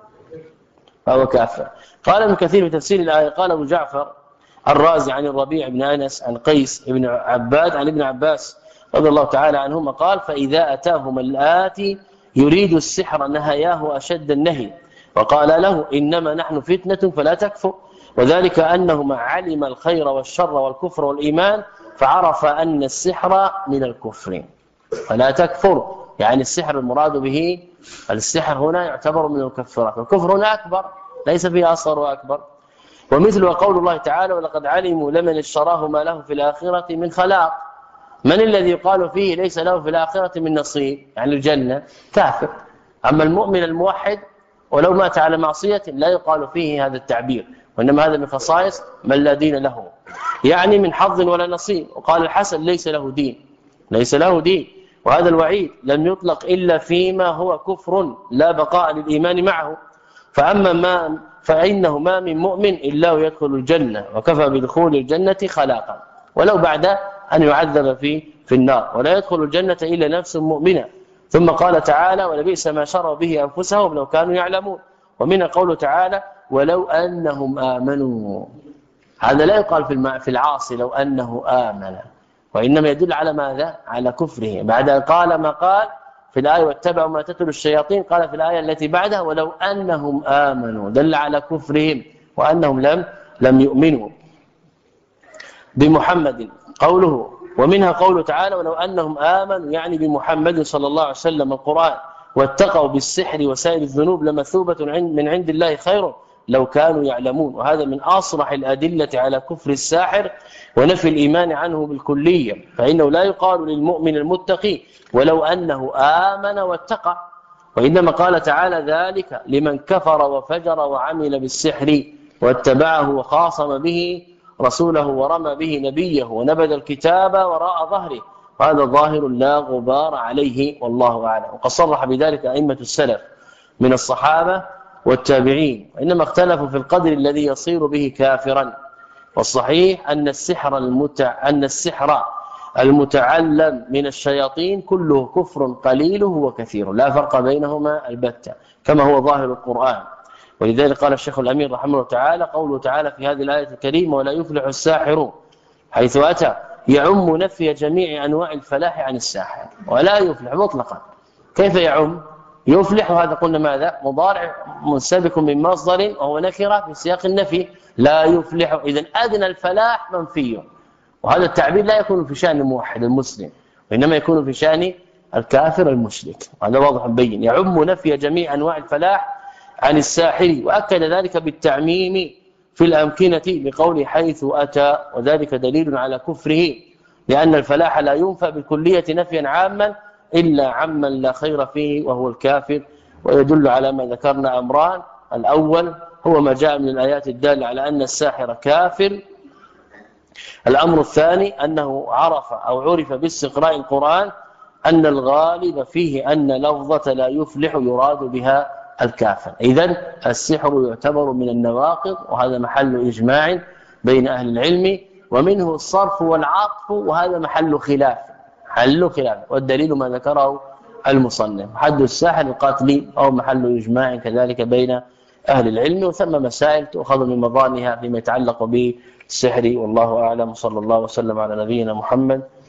فهو كافر. قال ابن كثير في تفسير الآية قال أبو جعفر الرازي عن الربيع بن أنس عن قيس بن عباد عن ابن عباس رضي الله تعالى عنهما قال فإذا أتاهما الآتي يريد السحر نهياه أشد النهي، وقال له إنما نحن فتنة فلا تكفر، وذلك أنهما علم الخير والشر والكفر والإيمان فعرف أن السحر من الكفر فلا تكفر، يعني السحر المراد به السحر هنا يعتبر من المكفرات، والكفر هنا أكبر ليس فيه أصغر وأكبر. ومثل قول الله تعالى ولقد علموا لمن اشتراه ما له في الآخرة من خلاق، من الذي يقال فيه ليس له في الآخرة من نصيب يعني الجنة؟ كافر. أما المؤمن الموحد ولو مات على معصية لا يقال فيه هذا التعبير، وإنما هذا من خصائص من لا دين له، يعني من حظ ولا نصيب. وقال الحسن ليس له دين ليس له دين، وهذا الوعيد لم يطلق إلا فيما هو كفر لا بقاء للإيمان معه. فأما ما فإنه ما من مؤمن إلا يدخل الجنة، وكفى بدخول الجنة خلاقا ولو بعد أن يعذب في في النار، ولا يدخل الجنة إلا نفس مؤمنة. ثم قال تعالى ولبئس ما شروا به أنفسهم لو كانوا يعلمون. ومن قوله تعالى ولو أنهم آمنوا، هذا لا يقال في في العاصي لو أنه آمن، وإنما يدل على ماذا؟ على كفره. بعد أن قال ما قال في الآية واتبعوا ما تتلو الشياطين، قال في الآية التي بعدها ولو أنهم آمنوا، دل على كفرهم وأنهم لم لم يؤمنوا بمحمد. قوله ومنها قوله تعالى ولو أنهم آمنوا، يعني بمحمد صلى الله عليه وسلم القرآن، واتقوا بالسحر وسائر الذنوب لمثوبة من عند الله خير لو كانوا يعلمون. وهذا من أصرح الأدلة على كفر الساحر ونفي الإيمان عنه بالكلية، فإنه لا يقال للمؤمن المتقي ولو أنه آمن واتقى، وإنما قال تعالى ذلك لمن كفر وفجر وعمل بالسحر واتبعه وخاصم به رسوله ورمى به نبيه ونبذ الكتاب وراء ظهره وهذا ظاهر لا غبار عليه والله أعلم. وقد صرح بذلك أئمة السلف من الصحابة والتابعين، وإنما اختلفوا في القدر الذي يصير به كافرا. والصحيح أن السحر المتع... أن السحر المتعلم من الشياطين كله كفر قليله وكثير، لا فرق بينهما البتة كما هو ظاهر القرآن. ولذلك قال الشيخ الأمير رحمه الله تعالى قوله تعالى في هذه الآية الكريمة: ولا يفلح الساحر، حيث أتى يعم نفي جميع أنواع الفلاح عن الساحر، ولا يفلح مطلقا. كيف يعم؟ يفلح، وهذا قلنا ماذا؟ مضارع منسبك من مصدر وهو نكرة في سياق النفي. لا يفلح، إذن أدنى الفلاح منفي، وهذا التعبير لا يكون في شأن الموحد المسلم، وإنما يكون في شأن الكافر المشرك. هذا واضح بين. يعم نفي جميع أنواع الفلاح عن الساحر، وأكد ذلك بالتعميم في الأمكنة بقول حيث أتى، وذلك دليل على كفره، لأن الفلاح لا ينفى بالكلية نفيا عاما إلا عمن لا خير فيه وهو الكافر. ويدل على ما ذكرنا أمران: الأول هو ما جاء من الآيات الدالة على أن الساحر كافر. الأمر الثاني أنه عرف أو عرف باستقراء القرآن أن الغالب فيه أن لفظة لا يفلح يراد بها الكافر. إذن السحر يعتبر من النواقض، وهذا محل إجماع بين أهل العلم، ومنه الصرف والعطف، وهذا محل خلاف محل خلاف والدليل ما ذكره المصنف: حد الساحر القاتل، أو محل إجماع كذلك بين أهل العلم. وثم مسائل تؤخذ من مظانها فيما يتعلق بالسحر، والله أعلم. صلى الله وسلم على نبينا محمد